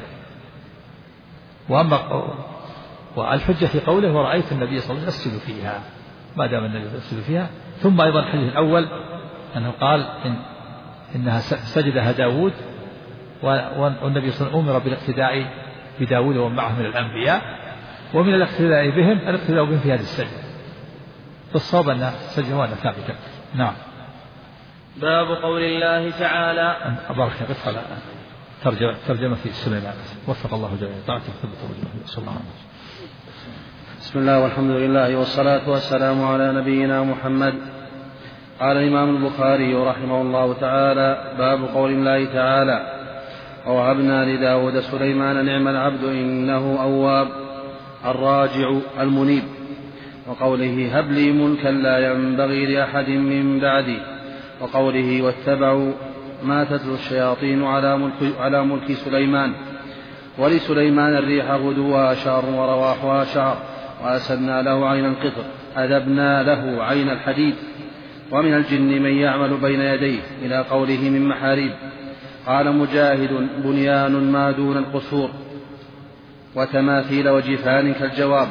Speaker 2: والحجة في قوله ورأيت النبي صلى الله عليه وسلم يسجد فيها، ما دام النبي يسجد فيها. ثم أيضا الحديث الأول أنه قال إنها سجدها داود، والنبي صلى الله عليه وسلم أمر بالاقتداء بداود ومن معه من الأنبياء، ومن الاقتداء بهم الاقتداء بهم في هذه السجدة، فالصواب أن السجدة وأن ثابتة. نعم.
Speaker 3: باب قول الله تعالى
Speaker 2: بارك الله ترجمة في سليمان، وفق الله جميعا طاعته وثبت وجهه صلى الله عليه وسلم.
Speaker 4: بسم الله والحمد لله والصلاة والسلام على نبينا محمد. قال الإمام البخاري رحمه الله تعالى: باب قول الله تعالى: ووهبنا لداود سليمان نعم العبد إنه أواب، الراجع المنيب. وقوله: هب لي ملكا لا ينبغي لأحد من بعدي. وقوله: واتبعوا ما تتلو الشياطين على ملك سليمان. ولسليمان الريح غدوها شهر ورواحها شهر، وأسدنا له عين القطر، أذبنا له عين الحديد. ومن الجن من يعمل بين يديه، إلى قوله من محاريب. قال مجاهد: بنيان ما دون القصور، وتماثيل وجفان كالجواب،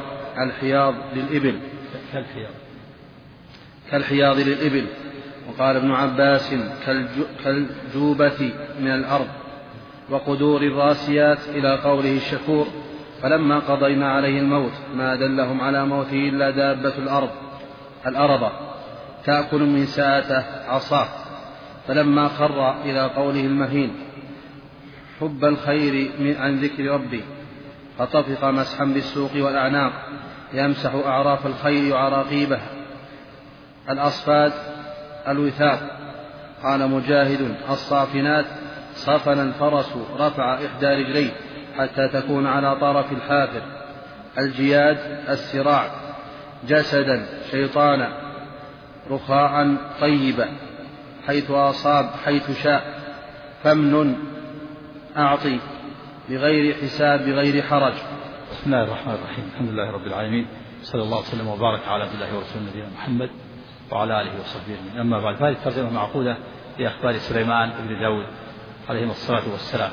Speaker 4: كالحياض للإبل. وقال ابن عباس: كالجوبة من الأرض. وقدور الراسيات، إلى قوله الشكور: فلما قضينا عليه الموت ما دلهم على موته إلا دابة الأرض تأكل من ساءته عصاه. فلما خر، إلى قوله المهين: حب الخير عن ذكر ربي، فطفق مسحا بالسوق والأعناق، يمسح أعراف الخير وعراقيبها. الأصفاد الوثاق. قال مجاهد: الصافنات، صفن الفرس رفع إحدى رجليه حتى تكون على طرف الحافر. الجياد السراع، جسدا شيطانا رخاء طيبا، حيث أصاب حيث شاء. فمن أعطي بغير حساب بغير حرج.
Speaker 2: بسم الله الرحمن الرحيم، الحمد لله رب العالمين، صلى الله وسلم وبارك على عبد الله ورسوله نبينا محمد وعلى آله وصحبه أجمعين. أما بعد، فهذه الترجمة معقودة لأخبار سليمان بن داود عليهم الصلاة والسلام.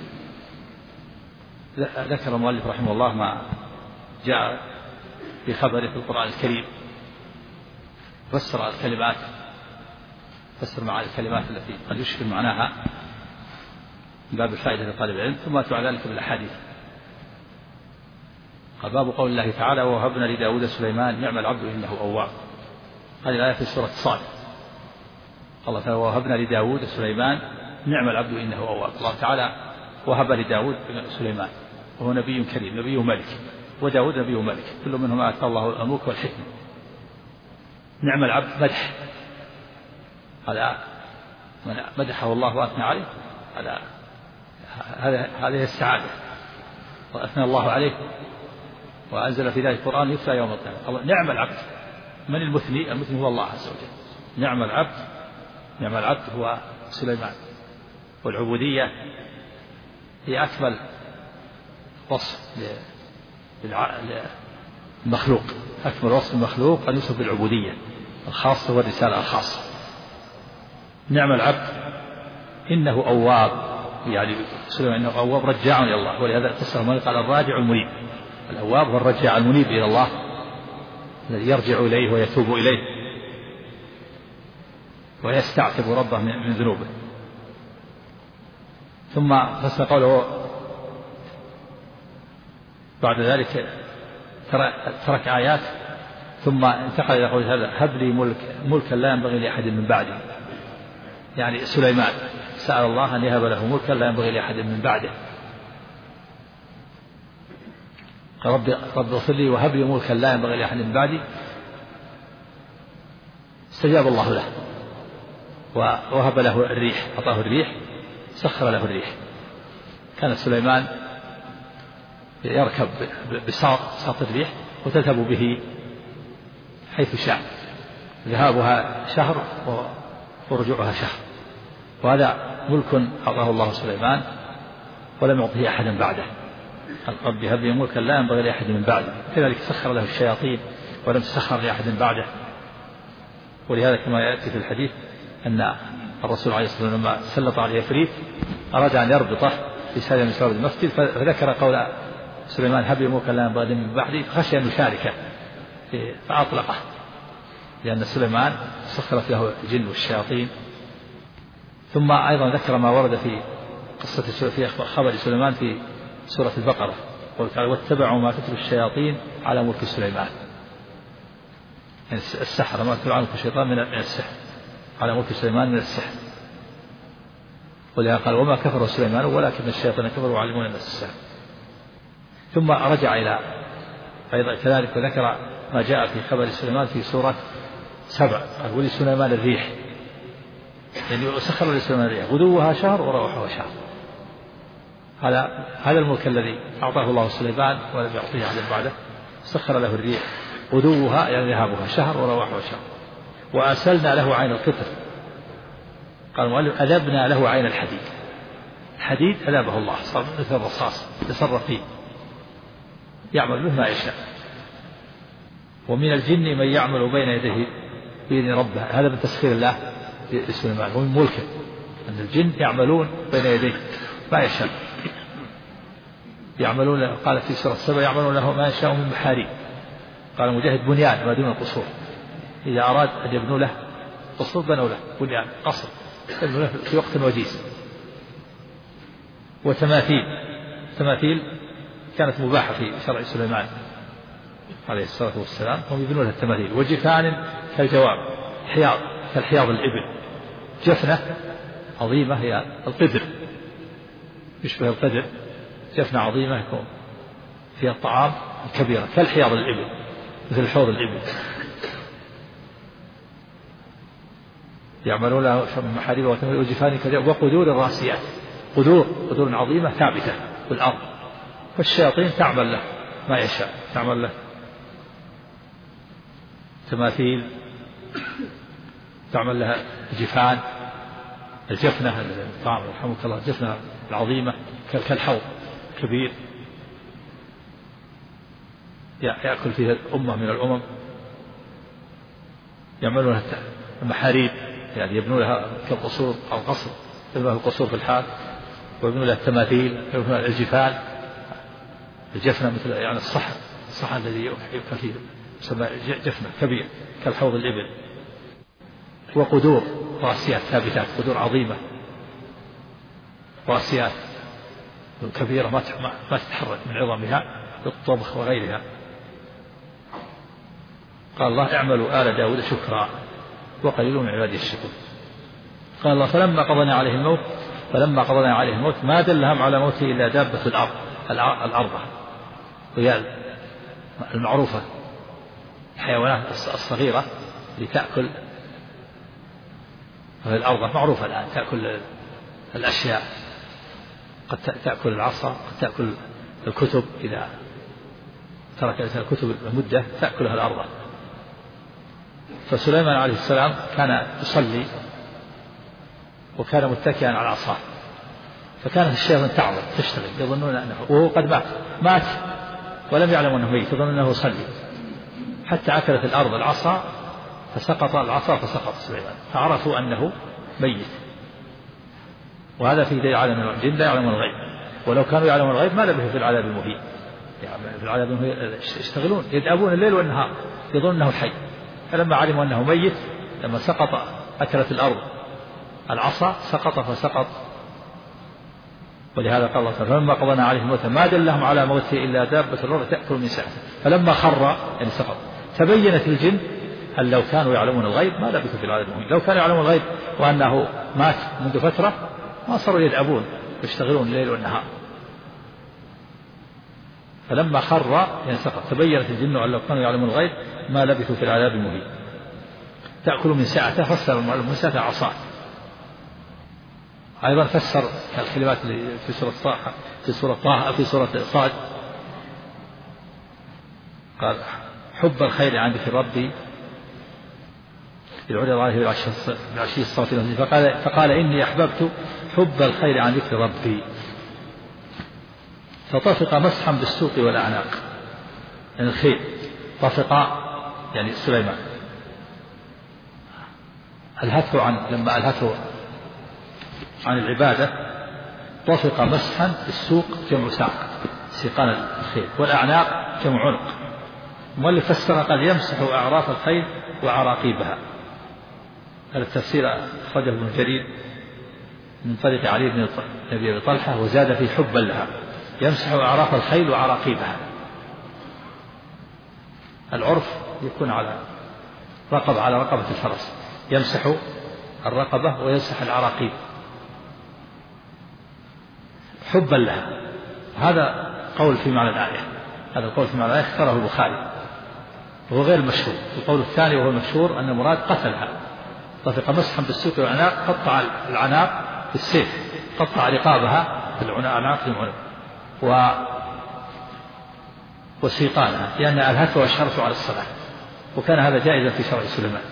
Speaker 2: ذكر المؤلف رحمه الله ما جاء في خبره في القرآن الكريم، فسر الكلمات، فسر معاني الكلمات التي قد يشكل معناها من باب الفائدة لطالب العلم، ثم أتبع ذلك بالأحاديث. قال: باب قول الله تعالى: ووهبنا لداود سليمان نعم العبد إنه أواب. هذه الآية في سورة صاد. الله تعالى: ووهبنا لداود سليمان نعم العبد إنه أواب. الله تعالى وهب لداود سليمان، وهو نبي كريم، نبي ملك، وداود نبي ملك، كل منهما آتاه الله الملك والحكمة. نعم العبد مدح، هذا من مدحه الله وأثنى عليه، هذه السعادة، وأثنى الله عليه وأنزل في ذلك القرآن يتلى يوم القيامة. نعم العبد، من المثني؟ المثني هو الله عز وجل. نعم العبد هو سليمان. والعبودية هي أكمل وصف للمخلوق، أكمل وصف المخلوق أن يوصف بالعبودية الخاصة والرسالة الخاصة. نعم العبد إنه أواب، يعني سليمان إنه أواب رجاع إلى الله، ولهذا فسر المؤلف قال الراجع المنيب. الأواب هو الرجاع المنيب إلى الله الذي يرجع إليه ويتوب إليه ويستعتب ربه من ذنوبه. ثم فسر قوله بعد ذلك ترك آيات ثم انتقل إلى قول هذا هب لي ملكا لا ينبغي لأحد من بعدي. يعني سليمان سأل الله أن يهب له ملكا لا ينبغي لأحد من بعده. رب اغفر لي وهب لي ملكا لا ينبغي لأحد من بعدي. استجاب الله له ووهب له الريح، أعطاه الريح، سخر له الريح. كان سليمان يركب بساط الريح وتذهب به حيث شاء، ذهابها شهر ورجوعها شهر. وهذا ملك أعطاه الله سليمان ولم يعطه أحدا بعده. رب هب لي ملكا لا ينبغي لأحد من بعده. كذلك سخر له الشياطين ولم تسخر لأحد بعده. ولهذا كما يأتي في الحديث أن الرسول عليه الصلاة والسلام لما سلط عليه عفريت أراد أن يربطه في سالم من سواد المسجد، فذكر قول سليمان هب لي ملكا لا ينبغي من بعده، فخشي أن يشاركه فأطلقه، لأن سليمان سخرت له الجن والشياطين. ثم أيضا ذكر ما ورد في قصة في خبر سليمان في سورة البقرة، واتبعوا ما تتلو الشياطين على ملك سليمان. يعني السحر ما تتلو على ملك الشيطان من السحر، على ملك سليمان من السحر. ولهذا قال وما كفر سليمان ولكن الشياطين كفروا وعلمون الناس السحر. ثم رجع إلى أيضا كذلك وذكر ما جاء في خبر سليمان في سورة 7 قال ولسليمان الريح، يعني سخر لسليمان الريح غدوها شهر وروحها شهر. هذا الملك الذي أعطاه الله سليمان ولم يعطيه أحد بعده. سخر له الريح غدوها يعني ذهابها شهر وروحها شهر. وأسلنا له عين القطر، قال المؤلف أذبنا له عين الحديد. الحديد أذابه الله، صار مثل الرصاص يتصرف فيه يعمل به ما يشاء. ومن الجن من يعمل بين يديه بإذن ربه. هذا من تسخير الله لسليمان ومن ملكه أن الجن يعملون بين يديه ما يشاء. يعملون قال في سورة 7 يعملون له ما يشاء من محاريب. قال مجاهد بنيان ما دون القصور، إذا أراد أن يبنوا له قصور بنوا له بنيان قصر في وقت وجيز. وتماثيل كانت مباحة في شرع سليمان عليه الصلاة والسلام، هم يبنون لها التماثيل. وجفان كالجواب، حياض كالحياض الإبل. جفنة عظيمة هي القدر، يشبه القدر، جفنة عظيمة يكون فيها الطعام الكبيرة كالحياض الإبل، مثل حوض الإبل. يعملون له من محاريب وجفان كالجواب. وقدور الراسيات، قدور عظيمة ثابتة في الأرض. والشياطين تعمل له ما يشاء، تعمل له تماثيل، تعمل لها جفان. الجفنة الطعام رحمك الله، الجفنة العظيمة كالحوض كبير يأكل فيها أمة من الأمم. يعملون لها محاريب، يعني يبنون لها كالقصور أو قصر، يبنون لها القصور في الحال، ويبنون لها التماثيل، يبنون لها الجفان. الجفنة مثل يعني الصحن الذي يؤكل فيه يسمى جفنة كبير كالحوض الإبل. وقدور راسيات ثابتات، قدور عظيمة راسيات كبيرة ما تتحرك من عظمها بالطبخ وغيرها. قال الله اعملوا آل داود شكرا وقليل من عبادي الشكور. قال الله فلما قضينا عليه الموت ما دلهم على موته إلا دابة الأرض وهي المعروفة، الحيوانات الصغيرة اللي تأكل في الأرض معروفة الآن، تأكل الأشياء، قد تأكل العصا، قد تأكل الكتب، إذا ترك الكتب مدة تأكلها الأرض. فسليمان عليه السلام كان يصلي وكان متكئا على عصاه، فكانت الشياطين تعظم تشتغل يظنون أنه وهو قد مات ولم يعلم أنه ميت، يظن أنه يصلي، حتى أكلت الأرض العصا فسقط العصا فسقط سليمان فعرفوا أنه ميت. وهذا فيه دليل على أن الجن لا يعلمون الغيب، ولو كانوا يعلمون الغيب ما لبثوا في العذاب المهين. يعني في العذاب المهين يشتغلون يدأبون الليل والنهار يظن أنه حي، فلما علموا أنه ميت لما سقط أكلت الأرض العصا سقط فسقط. ولهذا قال الله تعالى فلما قضينا عليه الموت ما دلهم على موته إلا دابة الأرض تأكل من سأته فلما خر يعني سقط. تبينت الجن أن لو كانوا يعلمون الغيب ما لبثوا في العذاب المهين، لو كانوا يعلمون الغيب وأنه مات منذ فترة ما صاروا يدعبون يشتغلون الليل والنهار. فلما خر يعني سقط. تبينت الجن أن لو كانوا يعلمون الغيب ما لبثوا في العذاب المهين. تأكل من سأته فسر المعلم من سأته عصاه. أيضا فسر الكلمات اللي في سورة طه في سورة صاد قال حب الخير عن ذكر ربي العرض عليه بالعشي الصافي فقال إني أحببت حب الخير عن ذكر ربي فطفق مسحا بالسوق والأعناق. يعني الخير طفق يعني سليمان لما ألهته عن العبادة طفق مسحا بالسوق جمع ساق سيقان الخيل، والأعناق جمع عنق. المؤلف فسر قال يمسح أعراف الخيل وعراقيبها. هذا التفسير أخرجه ابن جرير من طريق علي بن أبي طلحة وزاد في حبا لها يمسح أعراف الخيل وعراقيبها. العرف يكون على رقبة الفرس، يمسح الرقبة ويمسح العراقيب حبا لها. هذا قول في معنى الآية، هذا القول في معنى الآية اختاره البخاري وهو غير المشهور. القول الثاني وهو المشهور أن المراد قتلها. طفق مسحا بالسوق والعناق قطع العناق بالسيف، قطع رقابها بالعناق للعنق وسيقانها لأن ألهته وأشهرته على الصلاة، وكان هذا جائزا في شرع سليمان.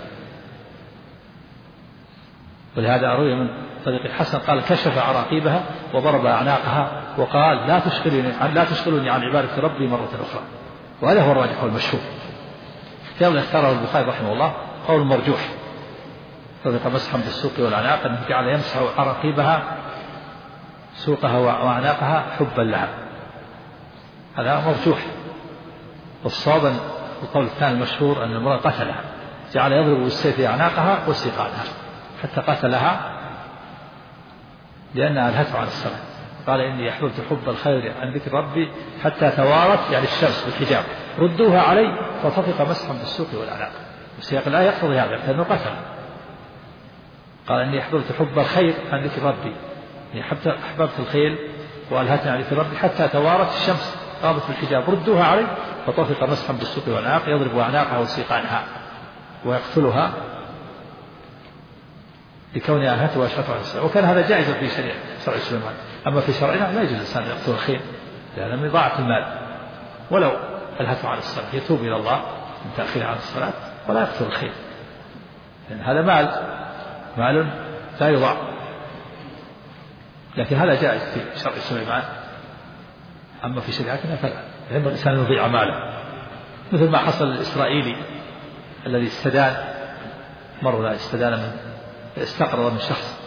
Speaker 2: ولهذا أروي من طريق الحسن قال كشف عراقيبها وضرب أعناقها وقال لا تشغلوني عن عبادة ربي مرة أخرى. وهذا هو الراجح والمشهور. كما اختاره البخاري رحمه الله قول مرجوح طبق مسحا بالسوق والأعناق أنه جعل يمسح عراقيبها سوقها وأعناقها حبا لها، هذا مرجوح. والصواب القول الثاني المشهور أن المراد قتلها، جعل يضرب بالسيف أعناقها وسيقانها حتى قتلها لأنها ألهته عن الصلاة. قال إني أحببت حب الخير عن ذكر ربي حتى توارت يعني الشمس بالحجاب ردوها علي فطفق مسحا بالسوق والأعناق. وسياق الآية يقتضي هذا لأنه قتل. قال إني أحببت حب الخير عن ذكر ربي، يعني أحببت الخيل وألهتني عن ذكر ربي حتى توارت الشمس قامت بالحجاب ردوها علي فطفق مسحا بالسوق والأعناق يضرب أعناقها وسيقانها ويقتلها لكونها ألهته وأشهرته على الصلاة. وكان هذا جائزا في شرع سليمان. أما في شرعنا لا يجوز الإنسان يقتل الخيل لأنه إضاعة المال، ولو ألهته على الصلاة يتوب إلى الله من تأخير عن الصلاة ولا يقتل الخيل، لأن هذا مال لا يضاع. لكن هذا جائز في شرع سليمان. أما في شريعتنا فلا يهم الإنسان يضيع ماله، مثل ما حصل للإسرائيلي الذي استقرض من شخص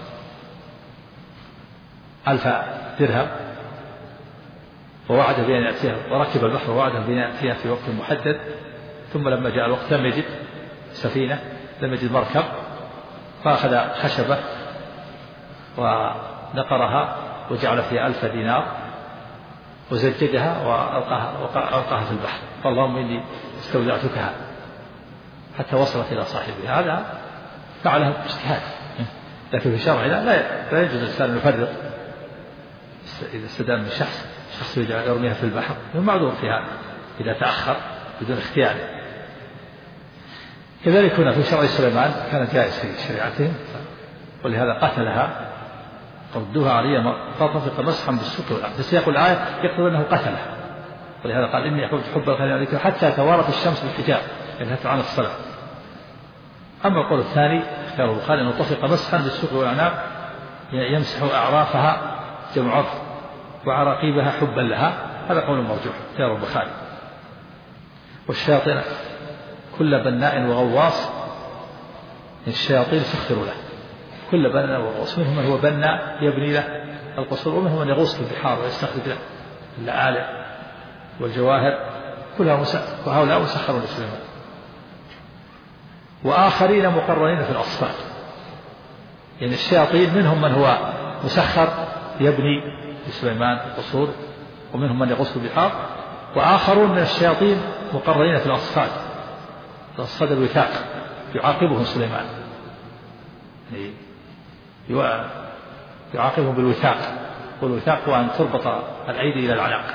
Speaker 2: 1000 درهم ووعد بأن يأتيه وركب البحر ووعده بأن يأتيه في وقت محدد، ثم لما جاء الوقت لم يجد سفينة لم يجد مركب فأخذ خشبة ونقرها وجعل فيها 1000 دينار وزجدها وألقاها في البحر فاللهم إني استودعتكها حتى وصلت إلى صاحبها. هذا فعله اجتهاد، لكن في شرعنا لا يجوز الإنسان أن يفرق. إذا استدان من شخص يرميها في البحر معذور في هذا إذا تأخر بدون اختيار. كذلك هنا في شرع سليمان كان جائز في شريعتهم، ولهذا قتلها ردوها علي فطفق مسحا بالسوق والأعناق. في سياق الآية يقتضي أنه قتلها، ولهذا قال إني أحببت حب الخير حتى توارت الشمس بالحجاب ينهت عن الصلاة. أما القول الثاني اختار البخاري أنه طفق مسحا بالسوق والأعناق يمسح أعرافها جمع عرف، وعراقيبها حبا لها، هذا قول مرجوح اختيار البخاري. والشياطين كل بناء وغواص، الشياطين سخروا له، كل بناء وغواص، منهم من هو بناء يبني له القصور، ومنهم من يغوص في البحار ويستخرج له اللآلئ والجواهر، وهؤلاء مسخرون لسليمان. وآخرين مقرنين في الأصفاد، يعني الشياطين منهم من هو مسخر يبني لسليمان القصور، ومنهم من يغوص في البحار، وآخرون من الشياطين مقرنين في الأصفاد، الأصفاد الوثاق يعاقبهم سليمان، يعاقبهم بالوثاق، والوثاق هو أن تربط الأيدي إلى العناق،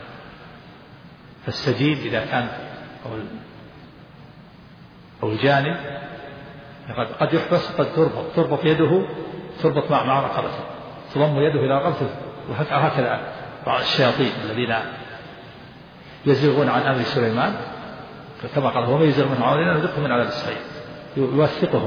Speaker 2: فالسجين إذا كان أو الجانب قد يحبس، قد تربط يده، تربط مع رقبته، تضم يده إلى رقبته، وهكذا بعض الشياطين الذين يزيغون عن أمر سليمان، كما قال ومن يزيغ منهم عن أمرنا نذقه من عذاب السعير، يوثقهم،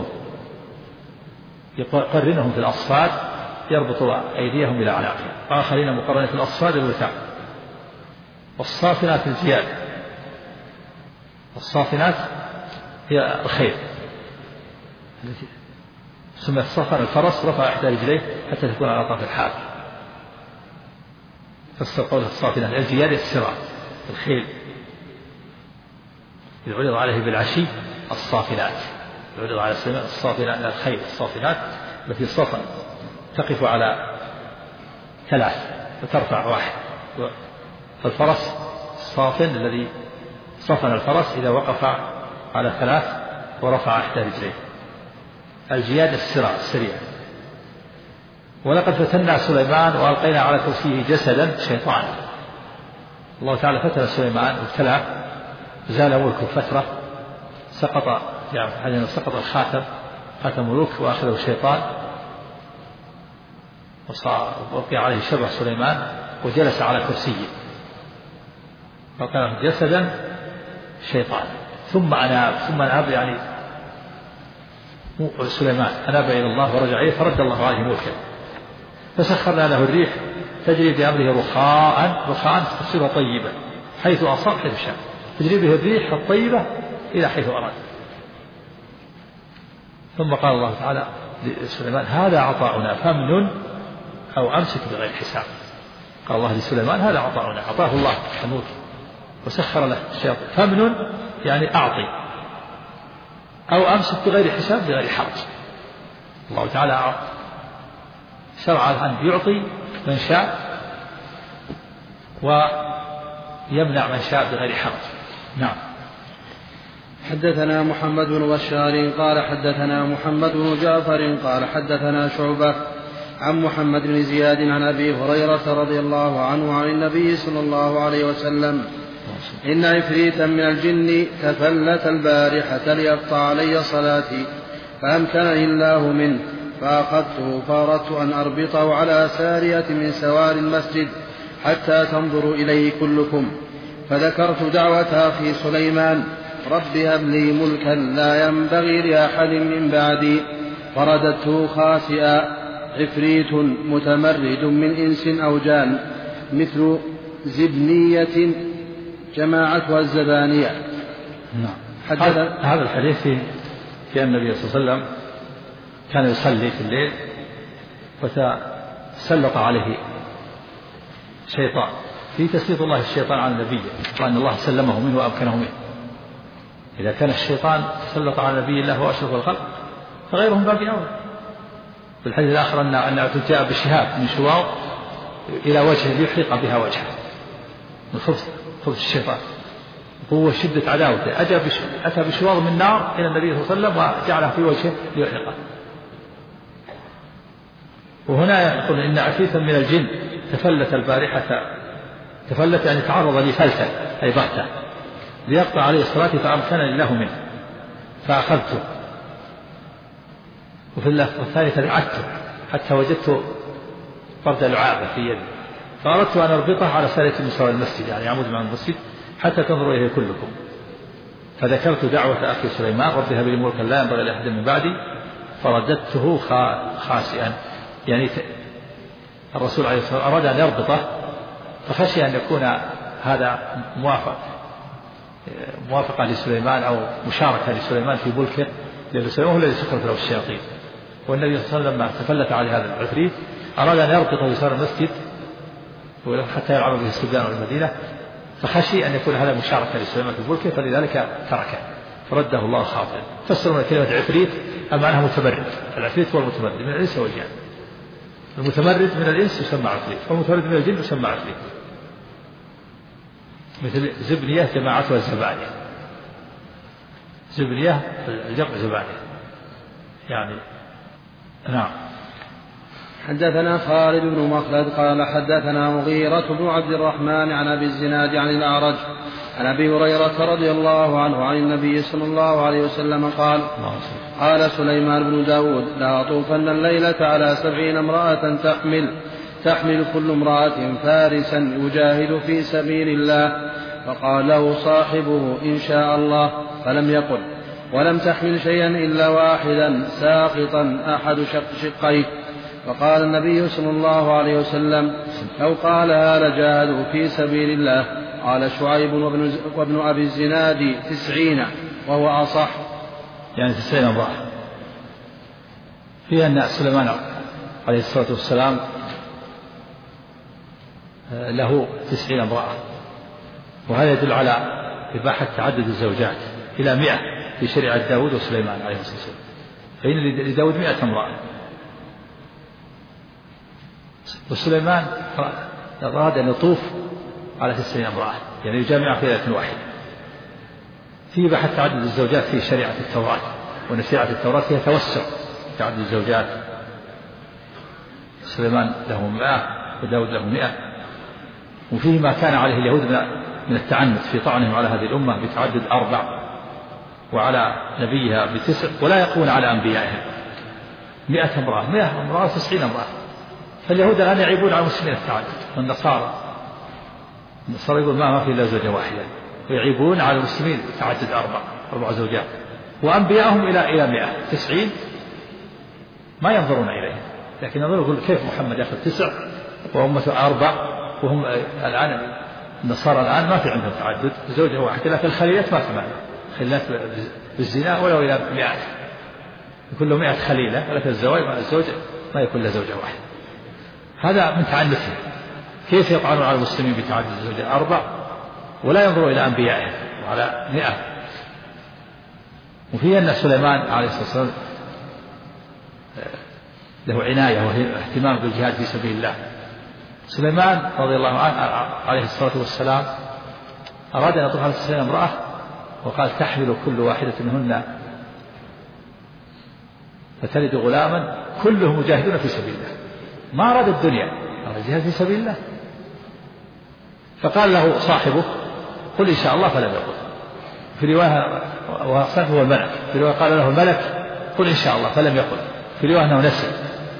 Speaker 2: يقرنهم في الأصفاد، يربط أيديهم إلى أعناقهم. آخرين مقرنين في الأصفاد الوثاق. والصافنات الجياد، والصافنات هي الخيل التي سميت صفن الفرس، رفع إحدى رجليه حتى تكون على طرف الحال، فسر قولها الصافنات. الجياد السرع الخيل، إذ عرض عليه بالعشي الصافنات، عرض على سليمان الصافنات، الخيل الصافنات التي صفن تقف على ثلاث وترفع واحد، فالفرس الصافن الذي صفن الفرس إذا وقف على ثلاث ورفع إحدى رجليه. الجياد السريع. ولقد فتنا سليمان وألقينا على كرسيه جسدا شيطانا. الله تعالى فتن سليمان وابتلاه، زال ملكه فترة، سقط الخاتم، خاتم ملوك، وأخذه الشيطان، ووقع عليه شبه سليمان وجلس على كرسيه، فكان جسدا شيطانا. ثم أناب يعني سليمان أناب إلى الله ورجع إليه، فرد الله عليه ملكه، فسخرنا له الريح تجري بأمره رخاء تصير طيبة حيث أصاب حيث شاء، تجري به الريح الطيبة إلى حيث أراد. ثم قال الله تعالى لسليمان هذا عطاؤنا فامنن أو أمسك بغير حساب. قال الله لسليمان هذا عطاؤنا، أعطاه الله الملك وسخر له الشياطين، فامنن يعني أعطي، أو أمسك بغير حساب بغير حرج. الله تعالى شرع أن يعطي من شاء ويمنع من شاء بغير حرج. نعم.
Speaker 4: حدثنا محمد بن بشار قال حدثنا محمد بن جعفر قال حدثنا شعبة عن محمد بن زياد عن أبي هريرة رضي الله عنه عن النبي صلى الله عليه وسلم إن عفريتا من الجن تفلت البارحة ليقطع علي صلاتي، فأمكنني الله منه، فأخذته فأردت أن أربطه على سارية من سوار المسجد حتى تنظروا إليه كلكم، فذكرت دعوة أخي سليمان رب هب لي ملكا لا ينبغي لأحد من بعدي، فرددته خاسئا عفريت متمرد من إنس أو جان مثل زبنية جماعتها الزبانية.
Speaker 2: هذا الحديث في النبي صلى الله عليه وسلم كان يصلي في الليل فتسلط عليه شيطان، في تسليط الله الشيطان على النبي وأن الله سلمه منه وأمكنه منه. إذا كان الشيطان تسلط على نبي الله وأشرف الخلق فغيرهم باب أولى. في الحديث الآخر أن جاء بشهاب من شواظ إلى وجهه ليحرق بها وجهه من خبث الشيطان، قوة شدة عداوته، أتى بشواظ من نار إلى النبي صلى الله عليه وسلم وجعلها في وجهه ليحرقه. وهنا يقول إن عفريتا من الجن تفلت البارحة، تفلت يعني تعرض لفلتة أي بغتة ليقطع عليه الصلاة، فأمكنني الله منه فأخذته، وفي الثالثة رعدته حتى وجدت فرد لعابة في يدي، فأردت أن أربطه على سارية من سوار المسجد يعني عمود مع المسجد حتى تنظروا إليه كلكم، فذكرت دعوة أخي سليمان رب هب لي ملكا لا ينبغي لأحد من بعدي، فرددته خاسئا يعني الرسول عليه الصلاة والسلام أراد أن يربطه فخشي أن يكون هذا موافقة لسليمان أو مشاركة لسليمان في ملكه، لأن سليمان هو الذي سخرت له الشياطين. والنبي صلى الله عليه وسلم لما تفلت عليه هذا العفريت أراد أن يربطه بسور المسجد حتى يلعب به الصبيان والمدينة، فخشي أن يكون هذا مشاركة لسليمان في ملكه، فلذلك تركه فرده الله خاطئا. فسروا كلمة عفريت معناها متمرد. العفريت هو المتمرد من الإنس والجن. المتمرد من الإنس يسمى عفريت، والمتمرد من الجن يسمى عفريت. مثل زبنية جماعتها الزبانية. زبنية الجمع زبانية يعني. نعم.
Speaker 4: حدثنا خالد بن مخلد قال حدثنا مغيرة بن عبد الرحمن عن أبي الزناد عن الأعرج عن أبي هريرة رضي الله عنه عن النبي صلى الله عليه وسلم قال: قال سليمان بن داود: لا أطوفن الليلة على 70 امرأة تحمل كل امرأة فارسا يجاهد في سبيل الله. فقال له صاحبه: إن شاء الله، فلم يقل. ولم تحمل شيئا إلا واحدا ساقطا أحد شقيه. فقال النبي صلى الله عليه وسلم: لو قالها لجاهدوا في سبيل الله. قال شعيب وابن أبي الزناد 90، وهو أصح.
Speaker 2: يعني 90 امرأة. فيها أن سليمان عليه الصلاة والسلام له 90 امرأة، وهذا يدل على إباحة تعدد الزوجات إلى 100 في شريعة داود وسليمان عليه الصلاة والسلام. فإن لداود 100 امرأة، وسليمان أراد أن يطوف على 90 امرأة، يعني يجامع في ليلة واحدة. في إباحة تعدد الزوجات في شريعة التوراة، وأن شريعة التوراة فيها توسع تعدد الزوجات. سليمان له 100 وداود له 100. وفيه ما كان عليه اليهود من التعنت في طعنهم على هذه الأمة بتعدد 4، وعلى نبيها ب9، ولا يقوون على أنبيائهم. 100 امرأة 100 امرأة 90 امرأة. فاليهود الآن يعيبون على المسلمين التعدد، والنصارى يقول ما في إلا زوجة واحدة، ويعيبون على المسلمين تعدد 4 زوجات. وأنبيائهم إلى 190 ما ينظرون إليهم، لكن يقول كيف محمد يأخذ 9 وأمته 4، وهم الآن النصارى الآن ما في عندهم تعدد، زوجة واحدة. لكن الخليلات ما كمان خلات بالزنا ولو إلى 100، يكون له 100 خليلة، ولكن الزوج ما يكون له زوجة واحدة. هذا من تعنتهم. كيف يطعنون على المسلمين بتعدد الزوجة 4 ولا ينظروا إلى أنبيائهم وعلى 100؟ وفي أن سليمان عليه الصلاة والسلام له عناية واهتمام بالجهاد في سبيل الله. سليمان رضي الله عنه عليه الصلاة والسلام أراد أن يطوف على 90 امرأة، وقال: تحمل كل واحدة منهن فتلد غلاما كلهم مجاهدون في سبيل الله. ما أراد الدنيا، أراد الجهاد في سبيل الله. فقال له صاحبه: قل إن شاء الله، فلم يقل. في رواية وصاحبه هو الملك، في رواية قال له الملك: قل إن شاء الله، فلم يقل. في رواية أنه نسي.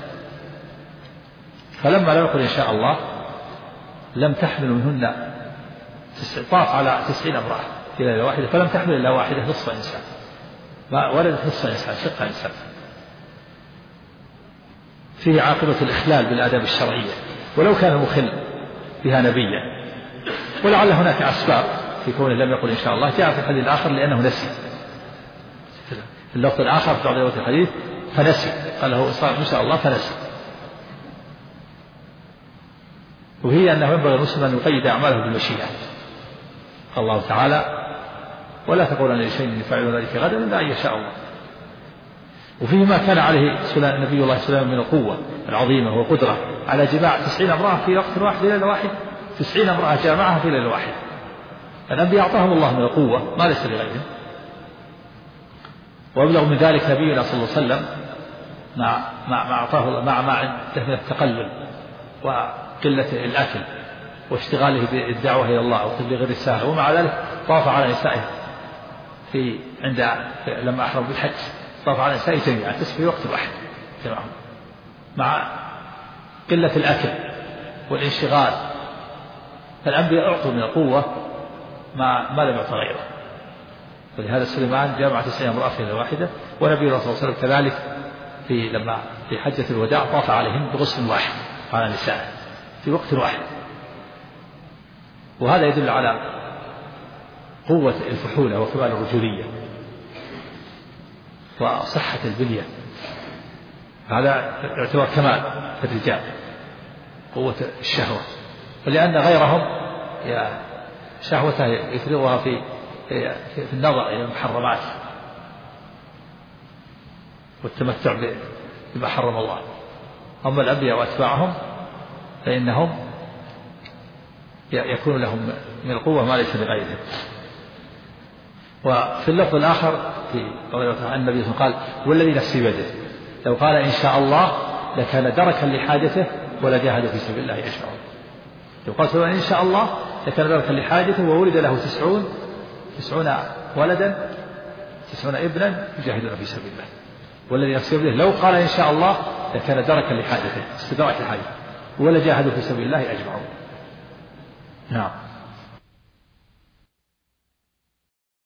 Speaker 2: فلما لم يقل إن شاء الله لم تحمل منهن، طاف على 90 امرأة في ليلة واحدة، فلم تحمل إلا واحدة، نصف إنسان. ما ولدت نصف إنسان، شق إنسان. فيه عاقبة الإخلال بالآداب الشرعية، ولو كان المخل بها نبيا. ولعل هناك أسباب في كونه لم يقل إن شاء الله. جاء في الحديث الآخر لأنه نسي، في اللفظ الآخر في بعض روايات الحديث فنسي، قال له إن شاء الله فنسي. وهي أنه ينبغي المسلم أن يقيد أعماله بالمشيئة. قال الله تعالى: ولا تقولن لشيء يفعل ذلك غدا إلا أن يشاء الله. وفيه ما كان عليه نبي الله سليمان من القوة العظيمة والقدرة على جماع 90 امرأة في وقت واحد في ليلة واحدة. 90 امرأة جامعها في ليلة واحدة. الأنبياء أعطاهم الله من القوة ما ليس لغيرهم. وأبلغ من ذلك نبينا صلى الله عليه وسلم ما أعطاه مع عنده من التقلل وقلة الأكل واشتغاله بالدعوة إلى الله وتبليغ الرسالة، ومع ذلك طاف على نسائه لما أحرم بالحج، طاف على نسائه جميعا في وقت واحد جمعهم، مع قلة الأكل والانشغال. فالأنبياء أعطوا من القوة ما لم يعطى غيره. ولهذا سليمان جامع 90 امرأة في ليلة واحدة. ونبي الله صلى الله عليه وسلم كذلك لما في حجة الوداع طاف عليهم بغسل واحد، على نسائه في وقت واحد. وهذا يدل على قوة الفحولة وكمال الرجولية وصحة البنية. هذا يعتبر كمال في الرجال، قوة الشهوة، ولأن غيرهم شهوته يفرغها في النظر إلى المحرمات والتمتع بما حرم الله. أما الأنبياء وأتباعهم فإنهم يكون لهم من القوة ما ليس لغيرهم. وفي اللفظ الآخر في قوله عن النبي صلى الله عليه وسلم قال: والذي نفسي بيده لو قال إن شاء الله لكان دركا لحاجته ولجاهد في سبيل الله أجمعون. لو قال إن شاء الله لكان دركا لحاجته وولد له 90 ولدا 90 ابنا يجاهدون في سبيل الله. والذي نفسي بيده لو قال إن شاء الله لكان دركا لحاجته، استدراك لحاجته، ولجاهدوا في سبيل الله أجمعون. نعم.